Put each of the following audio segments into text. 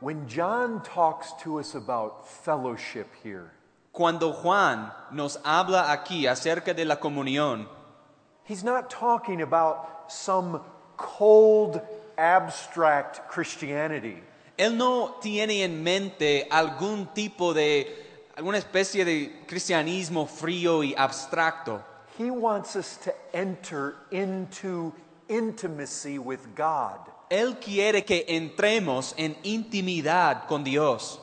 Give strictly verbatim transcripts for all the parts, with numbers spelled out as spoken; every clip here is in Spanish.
When John talks to us about fellowship here, Cuando Juan nos habla aquí acerca de la comunión, he's not talking about some cold, abstract Christianity. él no tiene en mente algún tipo de, alguna especie de cristianismo frío y abstracto. He wants us to enter into intimacy with God. Él quiere que entremos en intimidad con Dios.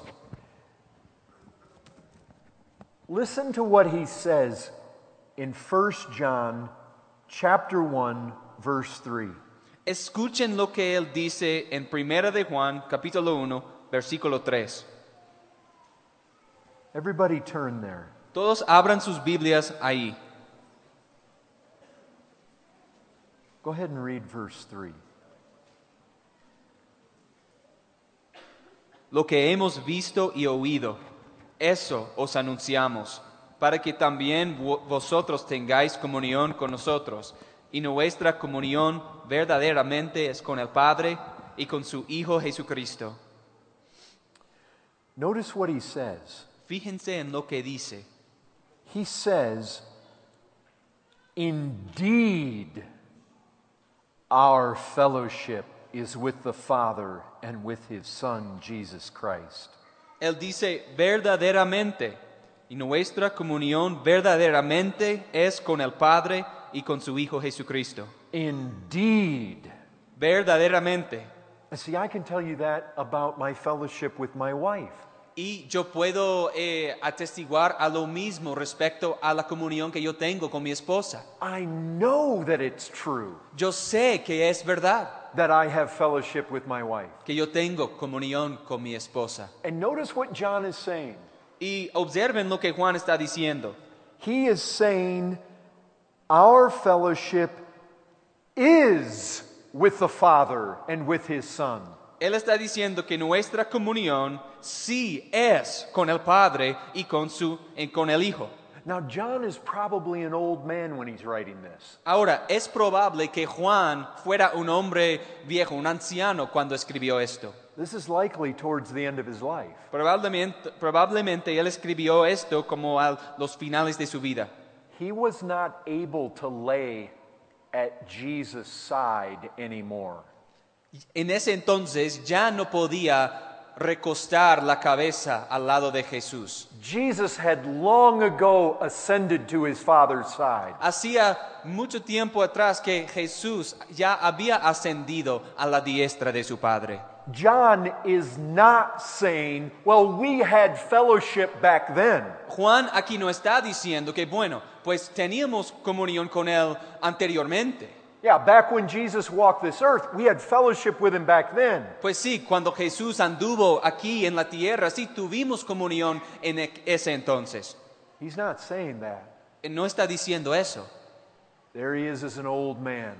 Listen to what he says in First John chapter one verse three. Escuchen lo que él dice en Primera de Juan, capítulo uno, versículo tres. Everybody turn there. Todos abran sus Biblias ahí. Go ahead and read verse three. Lo que hemos visto y oído, eso os anunciamos, para que también vosotros tengáis comunión con nosotros. Y nuestra comunión verdaderamente es con el Padre y con su Hijo Jesucristo. Notice what he says. Fíjense en lo que dice. He says, "Indeed, our fellowship is with the Father and with His Son, Jesus Christ." Él dice verdaderamente, y nuestra comunión verdaderamente es con el Padre y con su Hijo Jesucristo. Indeed. Verdaderamente. See, I can tell you that about my fellowship with my wife. Y yo puedo eh, atestiguar a lo mismo respecto a la comunión que yo tengo con mi esposa. I know that it's true Yo sé que es verdad that I have fellowship with my wife. que yo tengo comunión con mi esposa. And notice what John is saying. Y observen lo que Juan está diciendo. He is saying our fellowship is with the Father and with His Son. Él está diciendo que nuestra comunión sí es con el Padre y con, su, y con el Hijo. Now, John is probably an old man when he's writing this. Ahora, es probable que Juan fuera un hombre viejo, un anciano cuando escribió esto. This is likely towards the end of his life. Probablemente, probablemente él escribió esto como a los finales de su vida. He was not able to lay at Jesus' side anymore. En ese entonces ya no podía recostar la cabeza al lado de Jesús. Jesus had long ago ascended to his Father's side. Hacía mucho tiempo atrás que Jesús ya había ascendido a la diestra de su Padre. John is not saying, well, we had fellowship back then. Juan aquí no está diciendo que, bueno, pues teníamos comunión con Él anteriormente. Yeah, back when Jesus walked this earth, we had fellowship with him back then. Pues sí, cuando Jesús anduvo aquí en la tierra, sí tuvimos comunión en ese entonces. He's not saying that. No está diciendo eso. There he is as an old man.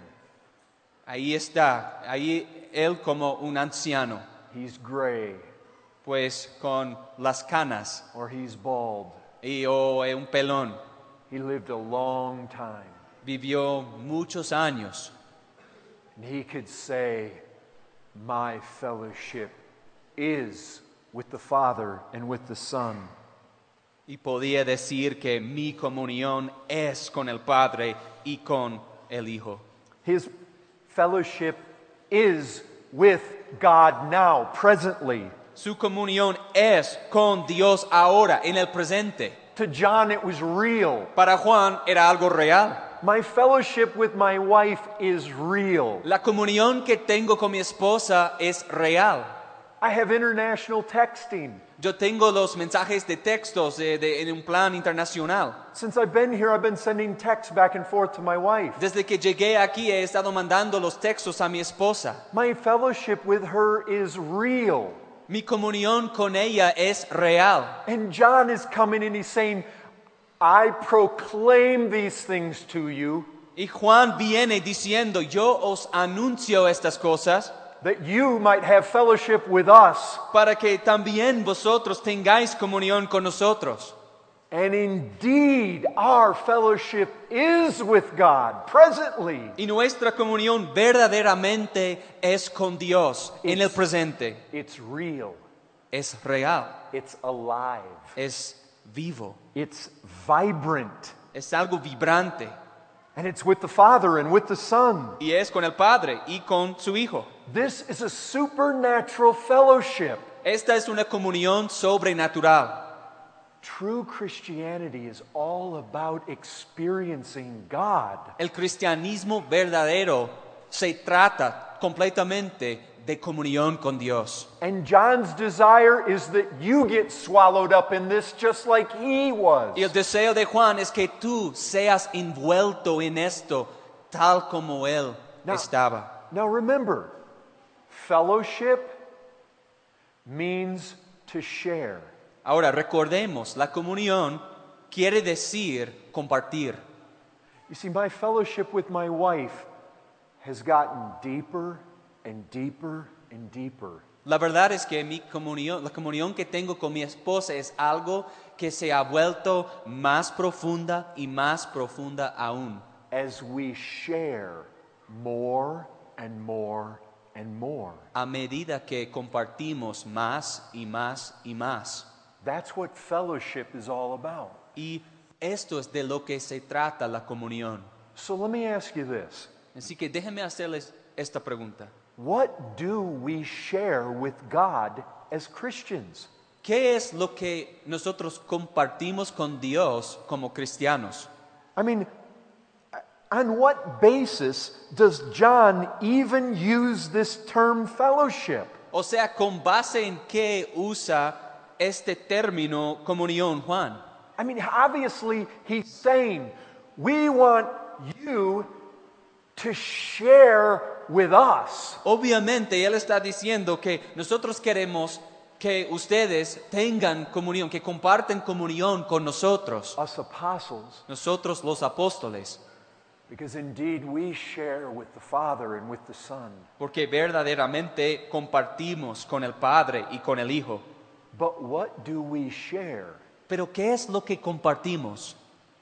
Ahí está, ahí él como un anciano, He's gray pues con las canas or he's bald. y o un pelón. He lived a long time. Vivió muchos años. And he could say, my fellowship is with the Father and with the Son. Y podía decir que mi comunión es con el Padre y con el Hijo. His fellowship is with God now, presently. Su comunión es con Dios ahora, en el presente. To John, it was real. Para Juan era algo real. My fellowship with my wife is real. La comunión que tengo con mi esposa es real. I have international texting. Yo tengo los mensajes de textos de, de, en un plan internacional. Since I've been here, I've been sending texts back and forth to my wife. Desde que llegué aquí he estado mandando los textos a mi esposa. My fellowship with her is real. Mi comunión con ella es real. And John is coming and he's saying, I proclaim these things to you. Y Juan viene diciendo, yo os anuncio estas cosas. That you might have fellowship with us. Para que también vosotros tengáis comunión con nosotros. And indeed, our fellowship is with God presently. Y nuestra comunión verdaderamente es con Dios en el presente. It's real. es real, it's alive, es vivo, it's vibrant, es algo vibrante. and it's with the Father and with the Son. Y es con el Padre y con su Hijo. This is a supernatural fellowship. Esta es una comunión sobrenatural. True Christianity is all about experiencing God. El cristianismo verdadero se trata completamente de comunión con Dios. And John's desire is that you get swallowed up in this just like he was. Y el deseo de Juan es que tú seas envuelto en esto tal como él Now- estaba. Now remember, fellowship means to share. Ahora recordemos, la comunión quiere decir compartir. You see, my fellowship with my wife has gotten deeper and deeper and deeper. La verdad es que mi comunión, la comunión que tengo con mi esposa es algo que se ha vuelto más profunda y más profunda aún. As we share more and more and more. A medida que compartimos más y más y más. That's what fellowship is all about. Y esto es de lo que se trata la comunión. So let me ask you this. Así que déjenme hacerles esta pregunta. What do we share with God as Christians? ¿Qué es lo que nosotros compartimos con Dios como cristianos? I mean, on what basis does John even use this term fellowship? O sea, ¿con base en qué usa este término comunión Juan? I mean, obviously, he's saying, we want you to share with us. Obviamente, él está diciendo que nosotros queremos que ustedes tengan comunión, que comparten comunión con nosotros, Us apostles, nosotros los apóstoles, because indeed we share with the Father and with the Son. porque verdaderamente compartimos con el Padre y con el Hijo. But what do we share? Pero ¿qué es lo que compartimos?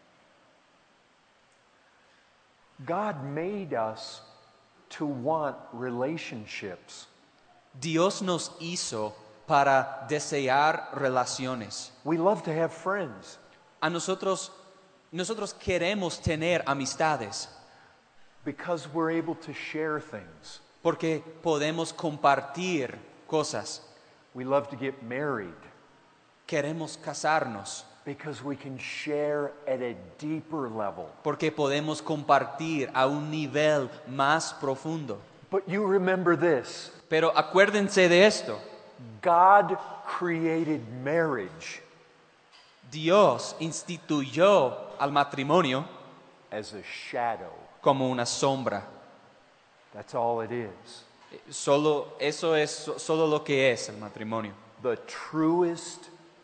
God made us to want relationships. Dios nos hizo para desear relaciones. We love to have friends A nosotros, nosotros queremos tener amistades because we're able to share things. porque podemos compartir cosas. We love to get married Queremos casarnos because we can share at a deeper level. porque podemos compartir a un nivel más profundo. But you remember this, Pero acuérdense de esto. God created marriage Dios instituyó al matrimonio as a shadow. como una sombra. That's all it is. Solo, eso es so- solo lo que es el matrimonio. The truest,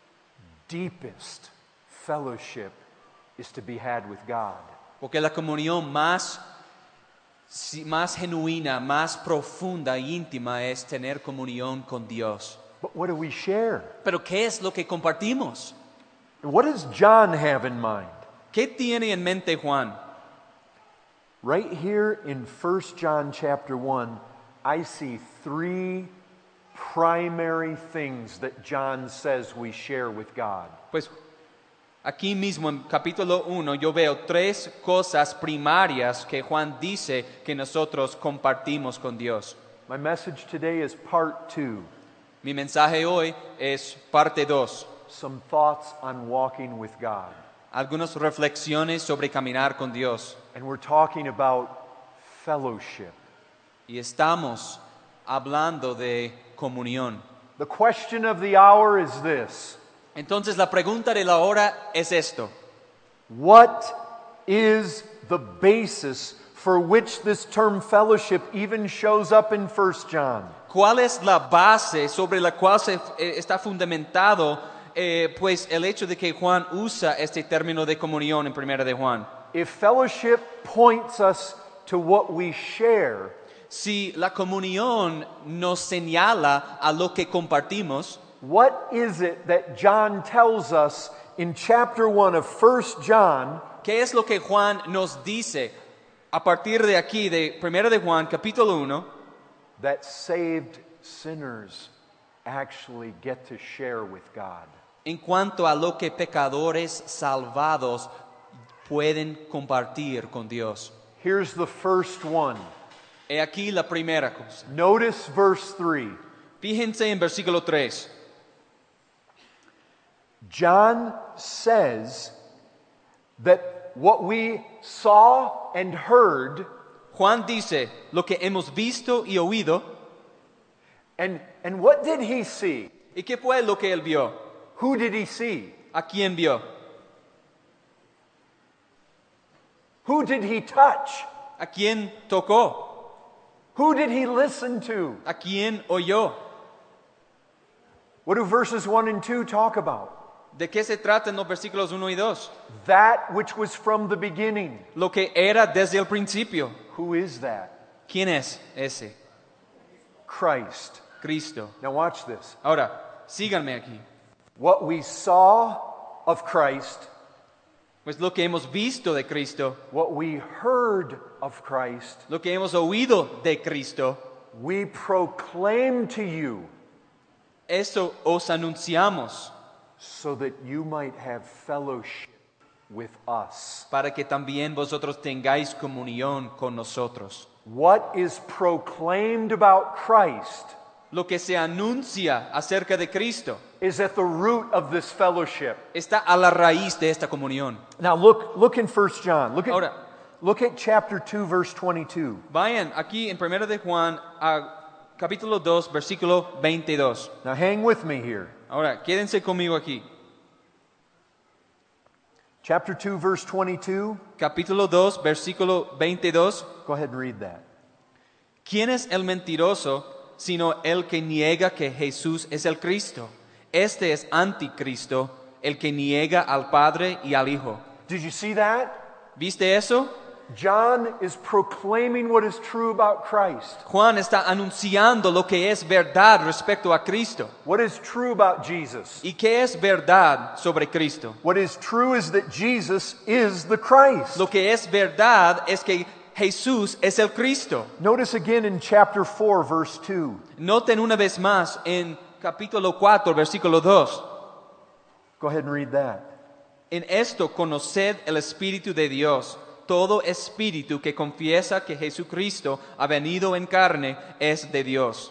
deepest fellowship is to be had with God. Porque la comunión más, si- más genuina, más profunda e íntima es tener comunión con Dios. But what do we share? Pero ¿qué es lo que compartimos? And what does John have in mind? ¿Qué tiene en mente Juan? Right here in First John chapter one, I see three primary things that John says we share with God. Pues aquí mismo en capítulo uno yo veo tres cosas primarias que Juan dice que nosotros compartimos con Dios. My message today is part two, Mi mensaje hoy es parte dos. some thoughts on walking with God. Algunas reflexiones sobre caminar con Dios. And we're talking about fellowship. Y estamos hablando de comunión. The question of the hour is this: Entonces la pregunta de la hora es esto. what is the basis for which this term fellowship even shows up in First John? ¿Cuál es la base sobre la cual se, eh, está fundamentado eh, pues el hecho de que Juan usa este término de comunión en Primera de Juan? If fellowship points us to what we share, Si la comunión nos señala a lo que compartimos, what is it that John tells us in chapter one of First John ¿qué es lo que Juan nos dice a partir de aquí de Primera de Juan capítulo uno? that saved sinners actually get to share with God. En cuanto a lo que pecadores salvados pueden compartir con Dios. Here's the first one. He aquí la primera cosa. Notice verse three. Fíjense en versículo tres. John says that what we saw and heard, Juan dice lo que hemos visto y oído. and, and what did he see? ¿Y qué fue lo que él vio? Who did he see? ¿A quién vio? Who did he touch? ¿A quién tocó? Who did he listen to? ¿A quién oyó? What do verses one and two talk about? ¿De qué se trata en los versículos uno y dos? That which was from the beginning. Lo que era desde el principio. Who is that? ¿Quién es ese? Christ. Cristo. Now watch this. Ahora, síganme aquí. What we saw of Christ, Pues lo que hemos visto de Cristo, what we heard of Christ, lo que hemos oído de Cristo, we proclaim to you eso os anunciamos so that you might have fellowship with us. para que también vosotros tengáis comunión con nosotros. What is proclaimed about Christ Lo que se anuncia acerca de Cristo is at the root of this fellowship. está a la raíz de esta comunión. Now look look in First John. Look at Ahora, look at chapter two verse twenty-two. vayan aquí en primero de Juan a capítulo dos, versículo veintidós. Now hang with me here. Ahora, quédense conmigo aquí. Chapter two verse twenty-two. Capítulo dos, versículo veintidós. Go ahead and read that. ¿Quién es el mentiroso sino el que niega que Jesús es el Cristo? Este es anticristo, el que niega al Padre y al Hijo. Did you see that? ¿Viste eso? John is proclaiming what is true about Christ. Juan está anunciando lo que es verdad respecto a Cristo. What is true about Jesus? ¿Y qué es verdad sobre Cristo? What is true is that Jesus is the Christ. Lo que es verdad es que Jesús es el Cristo. Notice again in chapter four verse two. Noten una vez más en capítulo cuatro, versículo dos. Go ahead and read that. En esto conoced el Espíritu de Dios. Todo espíritu que confiesa que Jesucristo ha venido en carne es de Dios.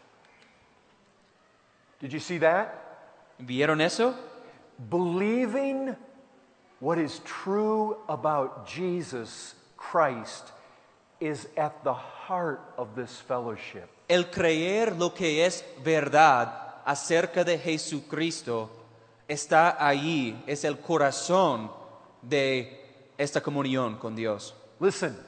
Did you see that? ¿Vieron eso? Believing what is true about Jesus Christ is at the heart of this fellowship. El creer lo que es verdad acerca de Jesucristo está ahí, es el corazón de esta comunión con Dios. Listen,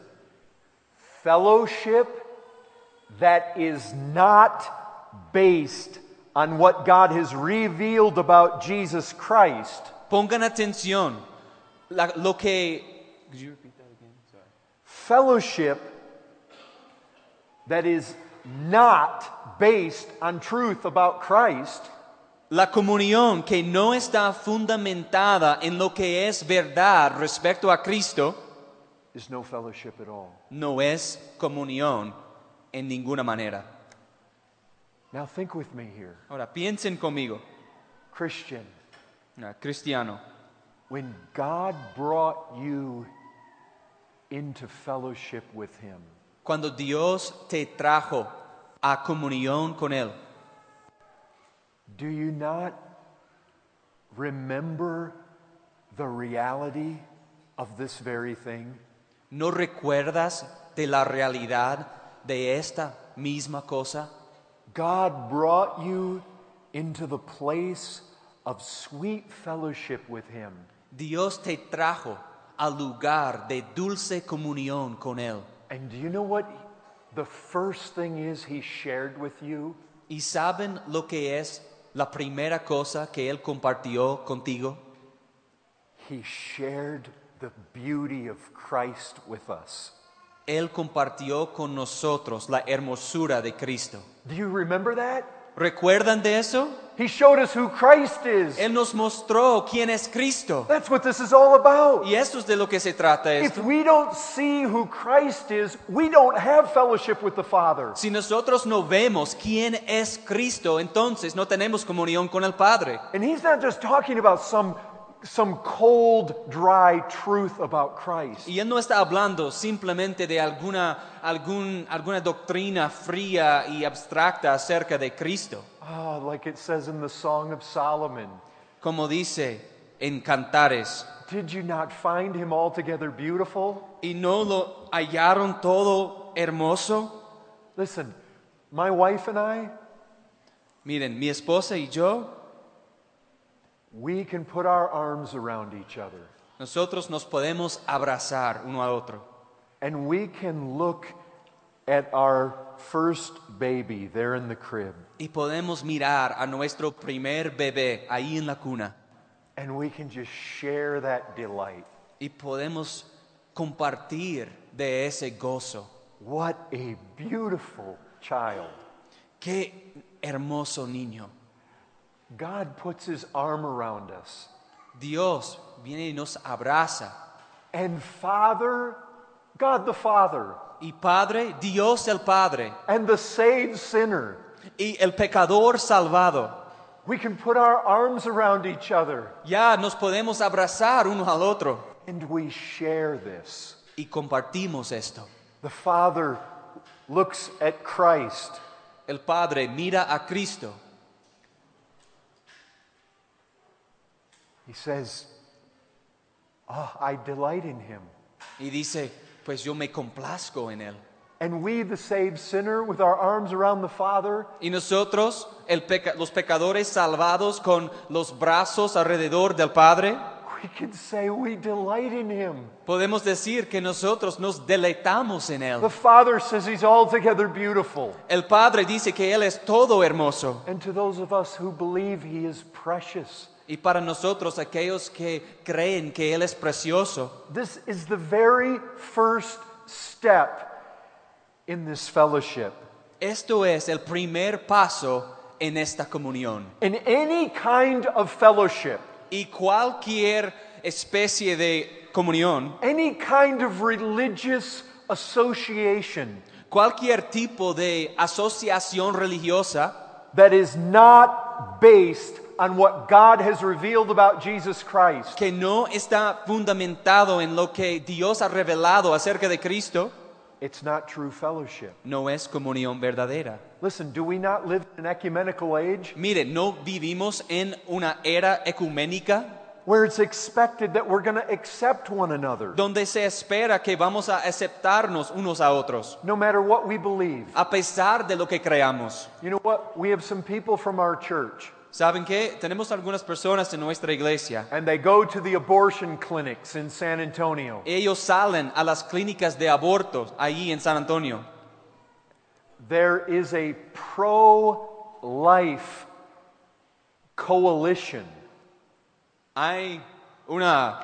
fellowship that is not based on what God has revealed about Jesus Christ Pongan atención, la- lo que... Could you repeat that again? Sorry. fellowship that is not based on truth about Christ La comunión que no está fundamentada en lo que es verdad respecto a Cristo is no fellowship at all. no es comunión en ninguna manera. Now think with me here. Ahora, piensen conmigo, Christian, ah, cristiano, when God brought you into fellowship with Him, cuando Dios te trajo a comunión con Él, do you not remember the reality of this very thing? ¿no recuerdas de la realidad de esta misma cosa? God brought you into the place of sweet fellowship with Him. Dios te trajo al lugar de dulce comunión con Él. And do you know what the first thing is He shared with you? ¿Y saben lo que es la primera cosa que Él compartió contigo? He shared the beauty of Christ with us. Él compartió con nosotros la hermosura de Cristo. Do you remember that? ¿Recuerdan de eso? He showed us who Christ is. Él nos mostró quién es Cristo. That's what this is all about. Y esto es de lo que se trata If esto. we don't see who Christ is, we don't have fellowship with the Father. Si nosotros no vemos quién es Cristo, entonces no tenemos comunión con el Padre. And he's not just talking about some, some cold, dry truth about Christ. Y él no está hablando simplemente de alguna, algún, alguna doctrina fría y abstracta acerca de Cristo. Oh, like it says in the Song of Solomon. Como dice en Cantares, Did you not find him altogether beautiful? ¿y no lo hallaron todo hermoso? Listen, my wife and I, Miren, mi esposa y yo, we can put our arms around each other. nosotros nos podemos abrazar uno a otro. And we can look at our first baby there in the crib. Y podemos mirar a nuestro primer bebé ahí en la cuna. And we can just share that delight. Y podemos compartir de ese gozo. What a beautiful child. Qué hermoso niño. God puts his arm around us. Dios viene y nos abraza. And Father, God the Father, Y Padre, Dios el Padre, and the saved sinner, y el pecador salvado. we can put our arms around each other. Ya nos podemos abrazar uno al otro. And we share this. Y compartimos esto. The Father looks at Christ. El Padre mira a Cristo. He says, oh, I delight in him. Y dice, pues yo me complazco en él. And we, the saved sinner, with our arms around the Father, Y nosotros, el peca- los pecadores salvados con los brazos alrededor del Padre, we can say we delight in him. podemos decir que nosotros nos deleitamos en él. The Father says he's altogether beautiful. El Padre dice que él es todo hermoso. And to those of us who believe he is precious, Y para nosotros, aquellos que creen que él es precioso, this is the very first step in this fellowship. esto es el primer paso en esta comunión. In any kind of fellowship, Y cualquier especie de comunión, any kind of religious association cualquier tipo de asociación religiosa that is not based on what God has revealed about Jesus Christ, que no está fundamentado en lo que Dios ha revelado acerca de Cristo, it's not true fellowship. no es comunión verdadera. Listen, do we not live in an ecumenical age Mire, ¿no vivimos en una era ecuménica where it's expected that we're going to accept one another donde se espera que vamos a aceptarnos unos a otros, no matter what we believe? a pesar de lo que creamos? You know what? We have some people from our church, ¿Saben qué? Tenemos algunas personas en nuestra iglesia. and they go to the abortion clinics in San Antonio. Ellos salen a las clínicas de abortos allí en San Antonio. There is a pro-life coalition Hay una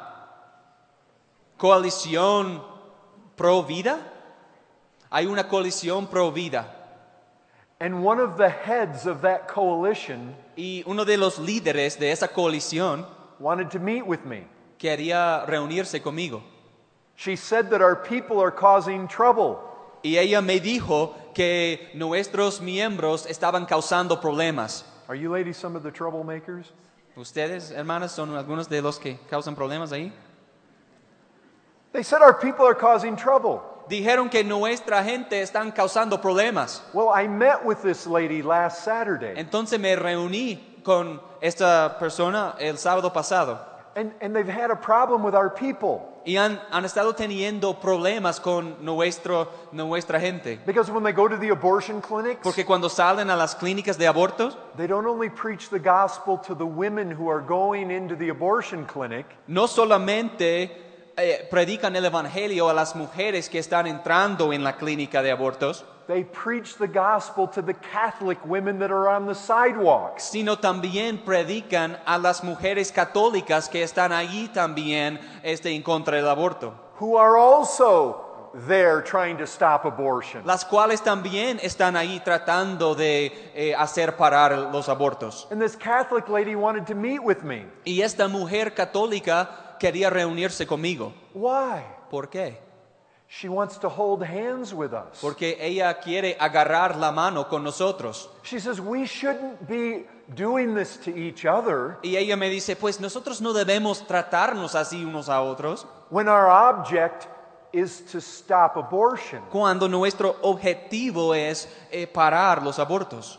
coalición pro vida. Hay una coalición pro vida. and one of the heads of that coalition Y uno de los líderes de esa coalición wanted to meet with me. quería reunirse conmigo. She said that our people are causing trouble. Y ella me dijo que nuestros miembros estaban causando problemas. Are you ladies some of the troublemakers? ¿Ustedes, hermanas, son algunos de los que causan problemas ahí? They said our people are causing trouble. Dijeron que nuestra gente están causando problemas. Well, I met with this lady last Saturday, Entonces me reuní con esta persona el sábado pasado. and, and they've had a problem with our people. Y han, han estado teniendo problemas con nuestro, nuestra gente. Because when they go to the abortion clinics, Porque cuando salen a las clínicas de abortos, they don't only preach the gospel to the women who are going into the abortion clinic, no solamente eh, predican el evangelio a las mujeres que están entrando en la clínica de abortos, they preach the gospel to the Catholic women that are on the sidewalks. sino también predican a las mujeres católicas que están allí también este, en contra del aborto. Who are also there trying to stop abortion. las cuales también están ahí tratando de eh, hacer parar los abortos. And this Catholic lady wanted to meet with me. Y esta mujer católica quería reunirse conmigo. Why? ¿Por qué? She wants to hold hands with us. Porque ella quiere agarrar la mano con nosotros. She says we shouldn't be doing this to each other Y ella me dice, pues nosotros no debemos tratarnos así unos a otros when our object is to stop abortion. cuando nuestro objetivo es eh, parar los abortos.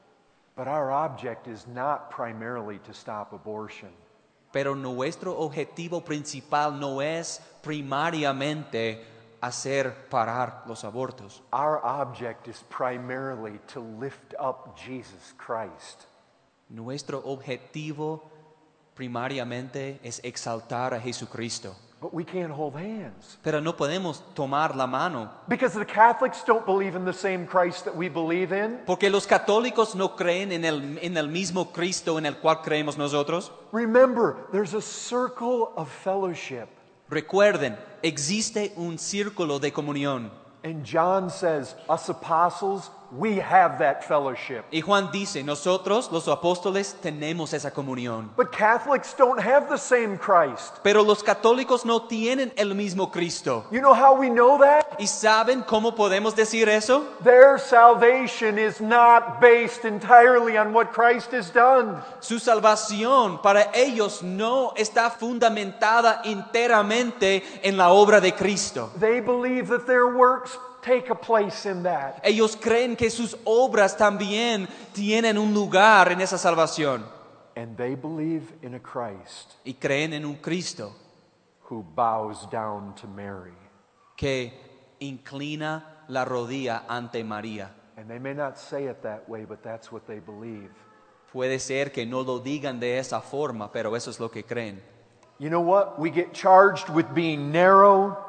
But our object is not primarily to stop abortion. Pero nuestro objetivo principal no es primariamente hacer parar los abortos. Our object is primarily to lift up Jesus Christ. Nuestro objetivo primariamente es exaltar a Jesucristo. But we can't hold hands. Pero no podemos tomar la mano, Because the Catholics don't believe in the same Christ that we believe in. porque los católicos no creen en el, en el mismo Cristo en el cual creemos nosotros. Remember, there's a circle of fellowship. Recuerden, existe un círculo de comunión. And John says, us apostles, we have that fellowship. Y Juan dice, nosotros, los apóstoles, tenemos esa comunión. But Catholics don't have the same Christ. Pero los católicos no tienen el mismo Cristo. You know how we know that? ¿Y saben cómo podemos decir eso? Their salvation is not based entirely on what Christ has done. Su salvación para ellos no está fundamentada enteramente en la obra de Cristo. They believe that their works take a place in that. Ellos creen que sus obras también tienen un lugar en esa salvación. And they believe in a Christ Y creen en un Cristo who bows down to Mary. que inclina la rodilla ante María. And they may not say it that way, but that's what they believe. Puede ser que no lo digan de esa forma, pero eso es lo que creen. You know what? We get charged with being narrow,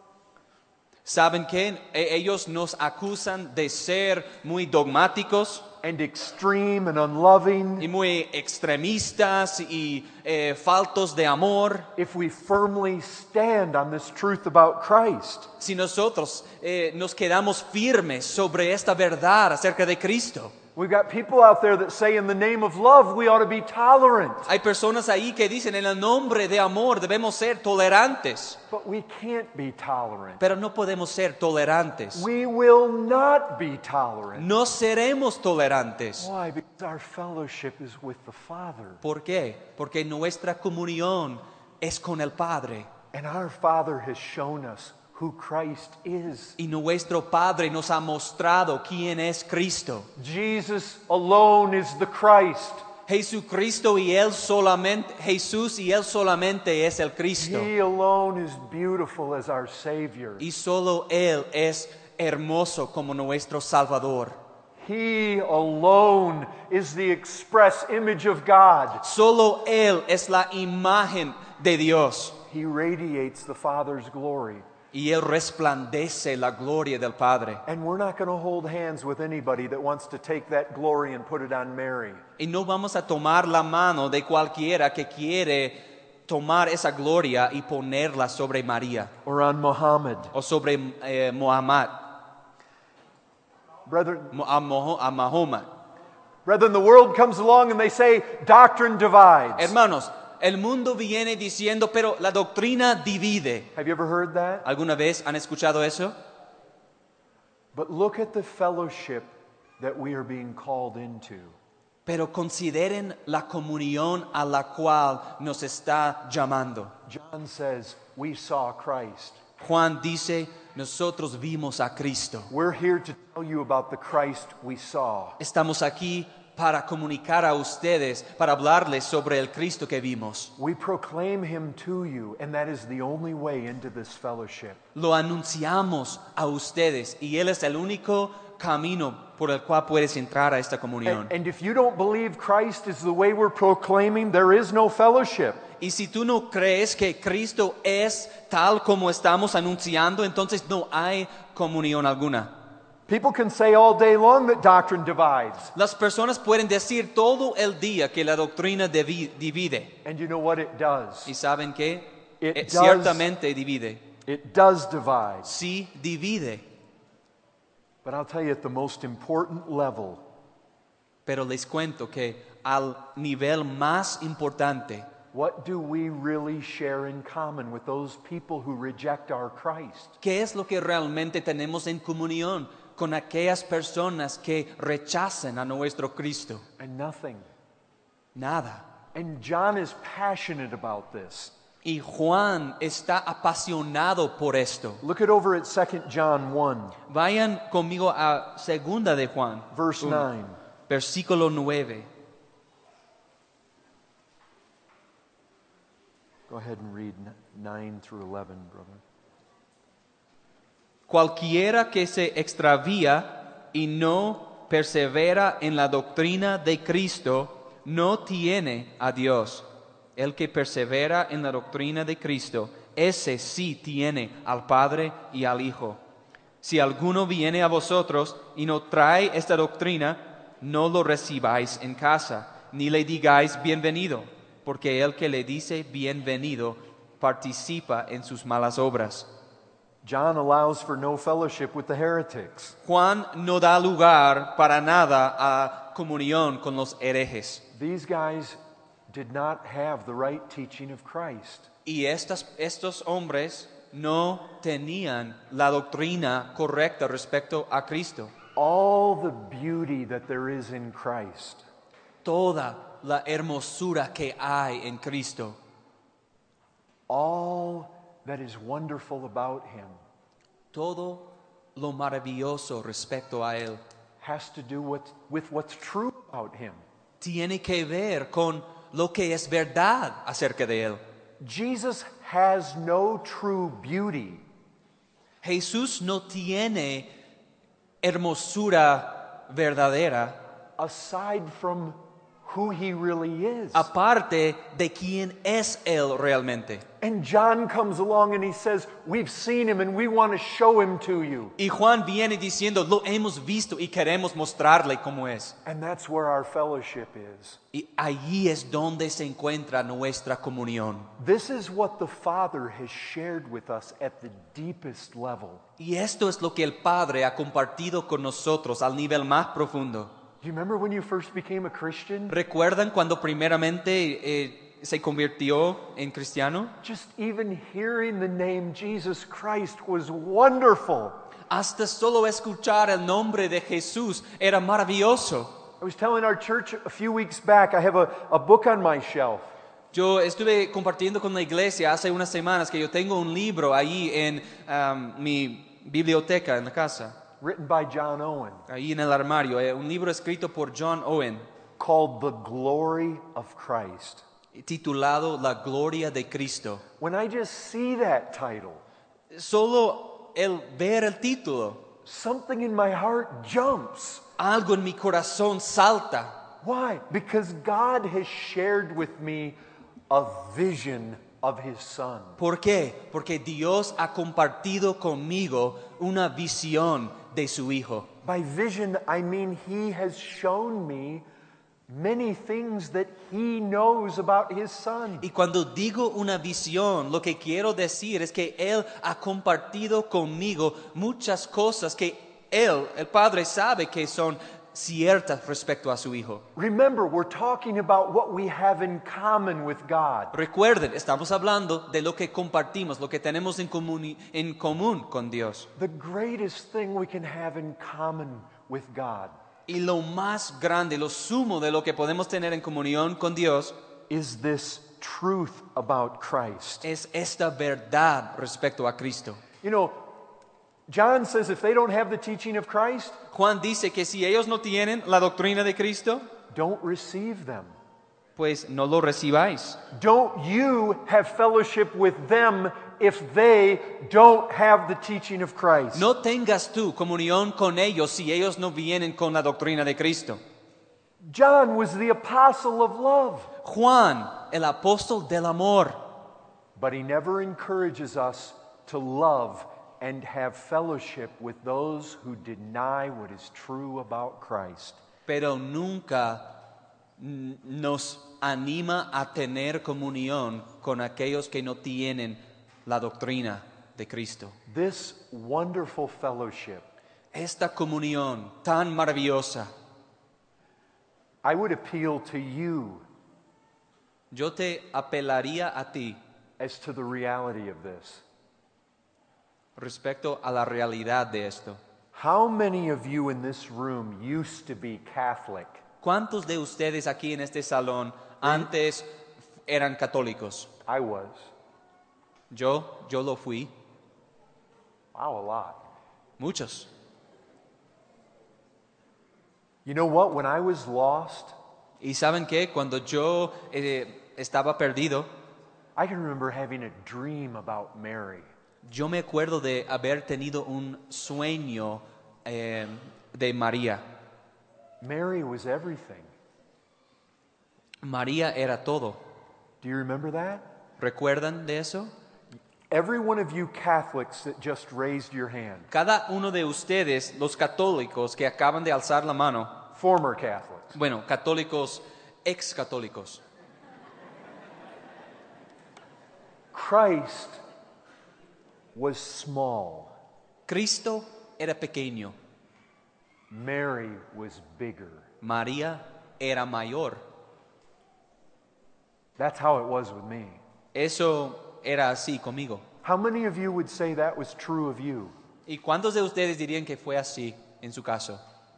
¿Saben qué? E- Ellos nos acusan de ser muy dogmáticos and extreme and unloving y muy extremistas y eh, faltos de amor. if we firmly stand on this truth about Christ. Si nosotros eh, nos quedamos firmes sobre esta verdad acerca de Cristo. We've got people out there that say in the name of love we ought to be tolerant, Hay personas ahí que dicen en el nombre de amor debemos ser tolerantes, but we can't be tolerant. pero no podemos ser tolerantes. We will not be tolerant. No seremos tolerantes. Why? Because our fellowship is with the Father. ¿Por qué? Porque nuestra comunión es con el Padre. And our Father has shown us who Christ is. Y nuestro Padre nos ha mostrado quién es Cristo. Jesus alone is the Christ. Jesucristo y Él solamente, Jesús y Él solamente es el Cristo. He alone is beautiful as our Savior. Y solo Él es hermoso como nuestro Salvador. He alone is the express image of God. Solo Él es la imagen de Dios. He radiates the Father's glory. Y Él resplandece la gloria del Padre. And we're not going to hold hands with anybody that wants to take that glory and put it on Mary. Y no vamos a tomar la mano de cualquiera que quiere tomar esa gloria y ponerla sobre María Or on Muhammad. o sobre eh, Muhammad, Brethren, Mo- a, Moho- a Mahoma. brethren, the world comes along and they say doctrine divides. Hermanos, el mundo viene diciendo, pero la doctrina divide. Have you ever heard that? ¿Alguna vez han escuchado eso? But look at the fellowship that we are being called into. Pero consideren la comunión a la cual nos está llamando. John says, we saw Christ. Juan dice, nosotros vimos a Cristo. We're here to tell you about the Christ we saw. Estamos aquí para comunicar a ustedes, para hablarles sobre el Cristo que vimos. We proclaim him to you, and that is the only way into this fellowship. Lo anunciamos a ustedes y Él es el único camino por el cual puedes entrar a esta comunión. And, and if you don't believe Christ is the way we're proclaiming, there is no fellowship. Y si tú no crees que Cristo es tal como estamos anunciando, entonces no hay comunión alguna. People can say all day long that doctrine divides. Las personas pueden decir todo el día que la doctrina devi- divide. And you know what it does? ¿Y saben qué? It Eh, does- ciertamente divide. It does divide. Sí divide. But I'll tell you, at the most important level, Pero les cuento que al nivel más importante, what do we really share in common with those people who reject our Christ? ¿qué es lo que realmente tenemos en comunión con aquellas personas que rechazan a nuestro Cristo? And nothing. Nada. And John is passionate about this. Y Juan está apasionado por esto. Look it over at Second John one, Vayan conmigo a Segunda de Juan, verse uno, nine. versículo nueve. Go ahead and read nine through eleven, brother. Cualquiera que se extravía y no persevera en la doctrina de Cristo, no tiene a Dios. El que persevera en la doctrina de Cristo, ese sí tiene al Padre y al Hijo. Si alguno viene a vosotros y no trae esta doctrina, no lo recibáis en casa, ni le digáis bienvenido, porque el que le dice bienvenido participa en sus malas obras. John allows for no fellowship with the heretics. Juan no da lugar para nada a comunión con los herejes. These guys did not have the right teaching of Christ. Y estas, estos hombres no tenían la doctrina correcta respecto a Cristo. All the beauty that there is in Christ, Toda la hermosura que hay en Cristo, all that is wonderful about Him, todo lo maravilloso respecto a Él, has to do with, with what's true about Him. tiene que ver con lo que es verdad acerca de Él. Jesus has no true beauty Jesús no tiene hermosura verdadera aside from who He really is. aparte de quién es Él realmente. And John comes along and he says, we've seen Him and we want to show Him to you. Y Juan viene diciendo, lo hemos visto y queremos mostrarle cómo es. And that's where our fellowship is. Y allí es donde se encuentra nuestra comunión. This is what the Father has shared with us at the deepest level. Y esto es lo que el Padre ha compartido con nosotros al nivel más profundo. Do you remember when you first became a Christian? ¿Recuerdan cuando primeramente eh, se convirtió en cristiano? Just even hearing the name Jesus Christ was wonderful. Hasta solo escuchar el nombre de Jesús era maravilloso. I was telling our church a few weeks back, I have a, a book on my shelf. Yo estuve compartiendo con la iglesia hace unas semanas que yo tengo un libro ahí en um, mi biblioteca en la casa, Written by John Owen, ahí en el armario, eh, un libro escrito por John Owen, called The Glory of Christ. titulado La Gloria de Cristo. When I just see that title, Solo el ver el título, something in my heart jumps. algo en mi corazón salta. Why? Because God has shared with me a vision of His Son. ¿Por qué? Porque Dios ha compartido conmigo una visión de su Hijo. By vision, I mean He has shown me many things that He knows about His Son. Y cuando digo una visión, lo que quiero decir es que Él ha compartido conmigo muchas cosas que Él, el Padre, sabe que son ciertas respecto a su Hijo. Remember, we're talking about what we have in common with God. Recuerden, estamos hablando de lo que compartimos, lo que tenemos en común, en común con Dios. The greatest thing we can have in common with God Y lo más grande, lo sumo de lo que podemos tener en comunión con Dios is this truth about Christ. es esta verdad respecto a Cristo. You know, John says if they don't have the teaching of Christ, Juan dice que si ellos no tienen la doctrina de Cristo, don't receive them. pues no lo recibáis. Don't you have fellowship with them if they don't have the teaching of Christ. No tengas tú comunión con ellos si ellos no vienen con la doctrina de Cristo. John was the apostle of love, Juan, el apóstol del amor, but he never encourages us to love and have fellowship with those who deny what is true about Christ. pero nunca mm, nos anima a tener comunión con aquellos que no tienen la doctrina de Cristo. This wonderful fellowship. Esta comunión tan maravillosa. I would appeal to you Yo te apelaría a ti as to the reality of this. respecto a la realidad de esto. How many of you in this room used to be Catholic? ¿Cuántos de ustedes aquí en este salón antes eran católicos? I was. Yo, yo lo fui. Wow, a lot. Muchos. You know what? When I was lost, Y saben qué, cuando yo eh, estaba perdido, I can remember having a dream about Mary. yo me acuerdo de haber tenido un sueño eh, de María. Mary was everything. María era todo. Do you remember that? ¿Recuerdan de eso? Every one of you Catholics that just raised your hand, Cada uno de ustedes, los católicos que acaban de alzar la mano, former Catholics, bueno, católicos, ex católicos, Christ was small. Cristo era pequeño, Mary was bigger. María era mayor. That's how it was with me. Eso era así conmigo. How many of you would say that was true of you? ¿Y cuántos de ustedes dirían que fue así en su caso?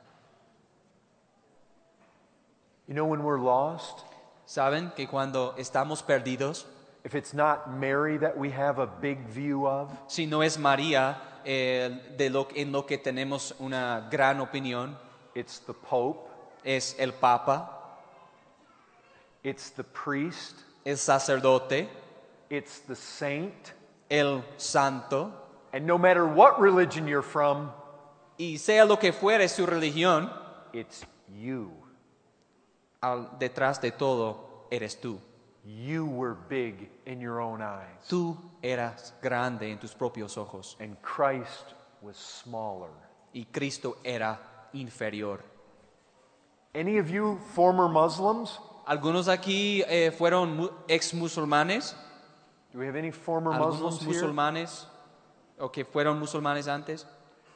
You know, when we're lost, ¿Saben que cuando estamos perdidos, if it's not Mary that we have a big view of, si no es María eh, de lo, en lo que tenemos una gran opinión, it's the Pope, es el Papa, it's the priest, el sacerdote, it's the saint, el santo, and no matter what religion you're from, y sea lo que fuere su religión, it's you. al, detrás de todo eres tú. You were big in your own eyes, Tú eras grande en tus propios ojos and Christ was smaller. y Cristo era inferior. Any of you former Muslims? ¿Algunos aquí eh, fueron mu- ex musulmanes? Do we have any former ¿Algunos Muslims here? musulmanes o que fueron musulmanes antes?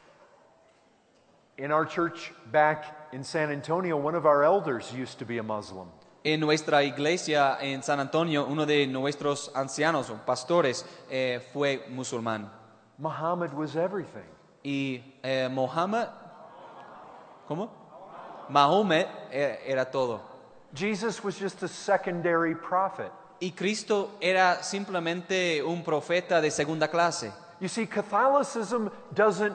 In our church back in San Antonio, one of our elders used to be a Muslim. En nuestra iglesia en San Antonio, uno de nuestros ancianos o pastores eh, fue musulmán. Muhammad was everything. Y eh, Mohammed, ¿cómo? Mahomet eh, era todo. Jesus was just a secondary prophet. Y Cristo era simplemente un profeta de segunda clase. You see, Catholicism doesn't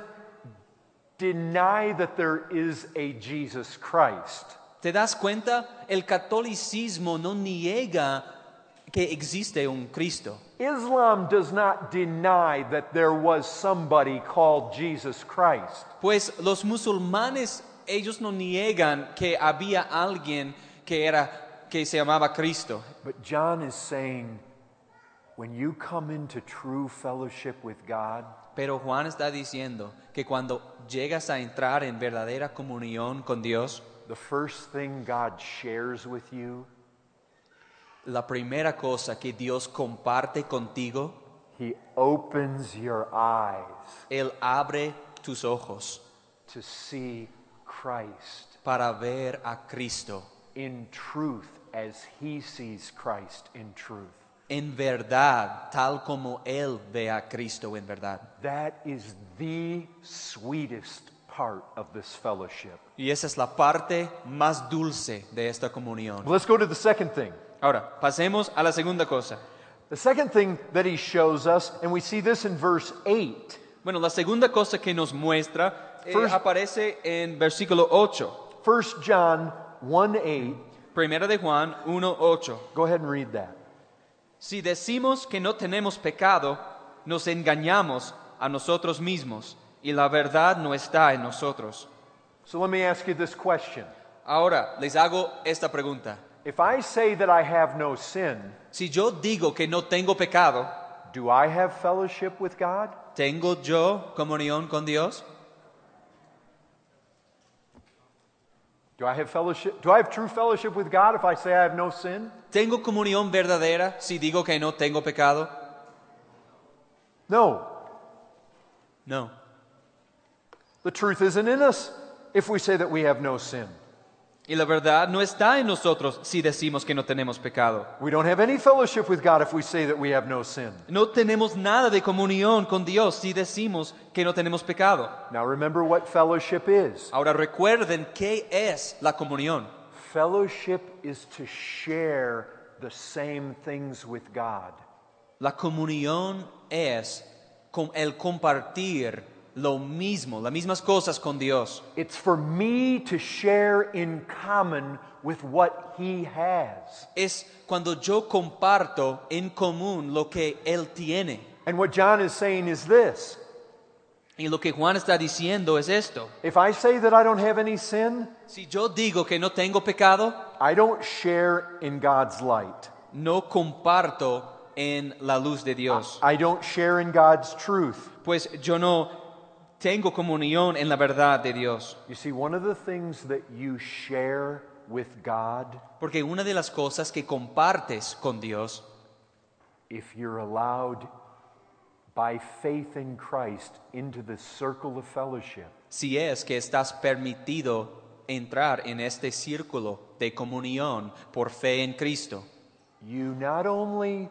deny that there is a Jesus Christ. ¿Te das cuenta? El catolicismo no niega que existe un Cristo. Islam does not deny that there was somebody called Jesus Christ. Pues los musulmanes, ellos no niegan que había alguien que era que se llamaba Cristo. But John is saying, when you come into true fellowship with God, Pero Juan está diciendo que cuando llegas a entrar en verdadera comunión con Dios, the first thing God shares with you, la primera cosa que Dios comparte contigo, He opens your eyes Él abre tus ojos to see Christ para ver a Cristo in truth as He sees Christ in truth. en verdad, tal como Él ve a Cristo en verdad. That is the sweetest part of this fellowship. Y esa es la parte más dulce de esta comunión. Let's go to the second thing. Ahora, pasemos a la segunda cosa. The second thing that he shows us, and we see this in verse eight. Bueno, la segunda cosa que nos muestra eh, First- aparece en versículo ocho. First John one eight. Primera de Juan uno ocho. Go ahead and read that. Si decimos que no tenemos pecado, nos engañamos a nosotros mismos y la verdad no está en nosotros. So let me ask you this question. Ahora, les hago esta pregunta. If I say that I have no sin, Si yo digo que no tengo pecado, do I have fellowship with God? ¿tengo yo comunión con Dios? Do I have fellowship? Do I have true fellowship with God if I say I have no sin? ¿Tengo comunión verdadera si digo que no tengo pecado? No. No. The truth isn't in us if we say that we have no sin. Y la verdad no está en nosotros si decimos que no tenemos pecado. We don't have any fellowship with God if we say that we have no sin. No tenemos nada de comunión con Dios si decimos que no tenemos pecado. Now remember what fellowship is. Ahora recuerden qué es la comunión. Fellowship is to share the same things with God. La comunión es con el compartir lo mismo, las mismas cosas con Dios. It's for me to share in common with what He has. Es cuando yo comparto en común lo que Él tiene. And what John is saying is this. Y lo que Juan está diciendo es esto. If I say that I don't have any sin, Si yo digo que no tengo pecado, I don't share in God's light. no comparto en la luz de Dios. I don't share in God's truth. Pues yo no tengo comunión en la verdad de Dios. You see, one of the things that you share with God, Porque una de las cosas que compartes con Dios, if you're allowed by faith in Christ into the circle of fellowship, si es que estás permitido entrar en este círculo de comunión por fe en Cristo, you not only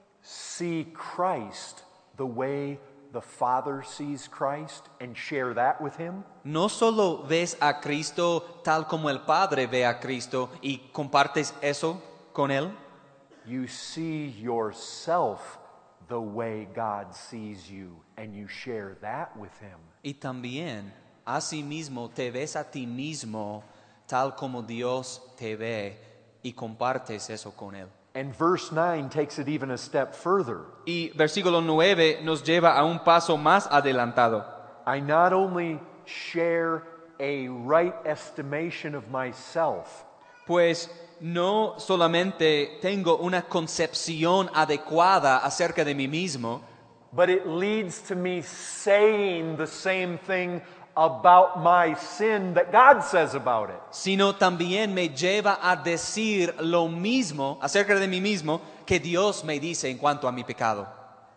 see Christ the way the Father sees Christ and share that with Him, no solo ves a Cristo tal como el Padre ve a Cristo y compartes eso con Él, you see yourself the way God sees you and you share that with Him. y también asimismo te ves a ti mismo tal como Dios te ve y compartes eso con Él. And verse nine takes it even a step further. Y versículo nueve nos lleva a un paso más adelantado. I not only share a right estimation of myself, Pues no solamente tengo una concepción adecuada acerca de mí mismo, but it leads to me saying the same thing about my sin that God says about it. sino también me lleva a decir lo mismo acerca de mí mismo que Dios me dice en cuanto a mi pecado.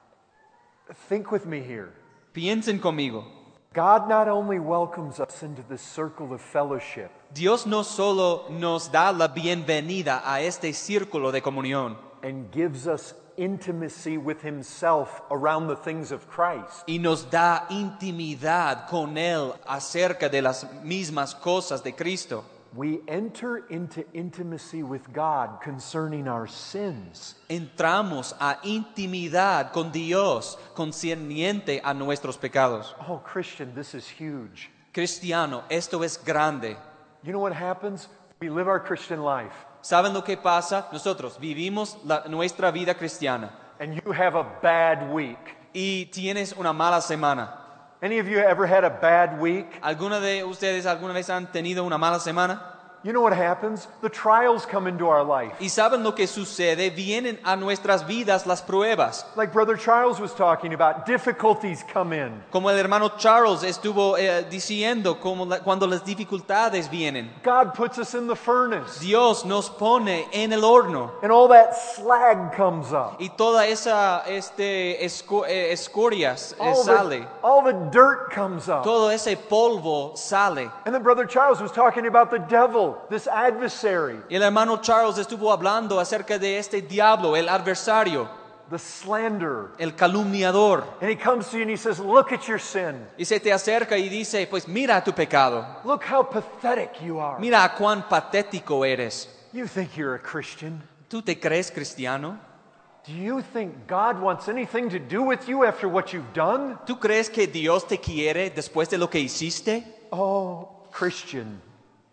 Think with me here. Piensen conmigo. God not only welcomes us into this circle of fellowship, Dios no solo nos da la bienvenida a este círculo de comunión and gives us intimacy with Himself around the things of Christ, y nos da intimidad con Él acerca de las mismas cosas de Cristo. we enter into intimacy with God concerning our sins. Entramos a intimidad con Dios concerniente a nuestros pecados. Oh, Christian, this is huge. Cristiano, esto es grande. You know what happens? We live our Christian life, ¿Saben lo que pasa? Nosotros vivimos la- nuestra vida cristiana and you have a bad week. y tienes una mala semana. Any of you ever had a bad week? ¿Alguna de ustedes alguna vez han tenido una mala semana? You know what happens? The trials come into our life. ¿Y saben lo que sucede? Vienen a nuestras vidas las pruebas. Like Brother Charles was talking about, difficulties come in. Como el hermano Charles estuvo eh, diciendo, como la- cuando las dificultades vienen, God puts us in the furnace, Dios nos pone en el horno and all that slag comes up. y toda esa este, esco- eh, escorias eh, All sale. the, all the dirt comes up. Todo ese polvo sale. And then Brother Charles was talking about the devil, this adversary, Y el hermano Charles estuvo hablando acerca de este diablo, el adversario, the slanderer. el calumniador. And he comes to you and he says, look at your sin. Y se te acerca y dice, pues mira tu pecado. Look how pathetic you are. Mira a cuán patético eres. You think you're a Christian? ¿Tú te crees cristiano? Do you think God wants anything to do with you after what you've done? ¿Tú crees que Dios te quiere después de lo que hiciste? Oh, Christian,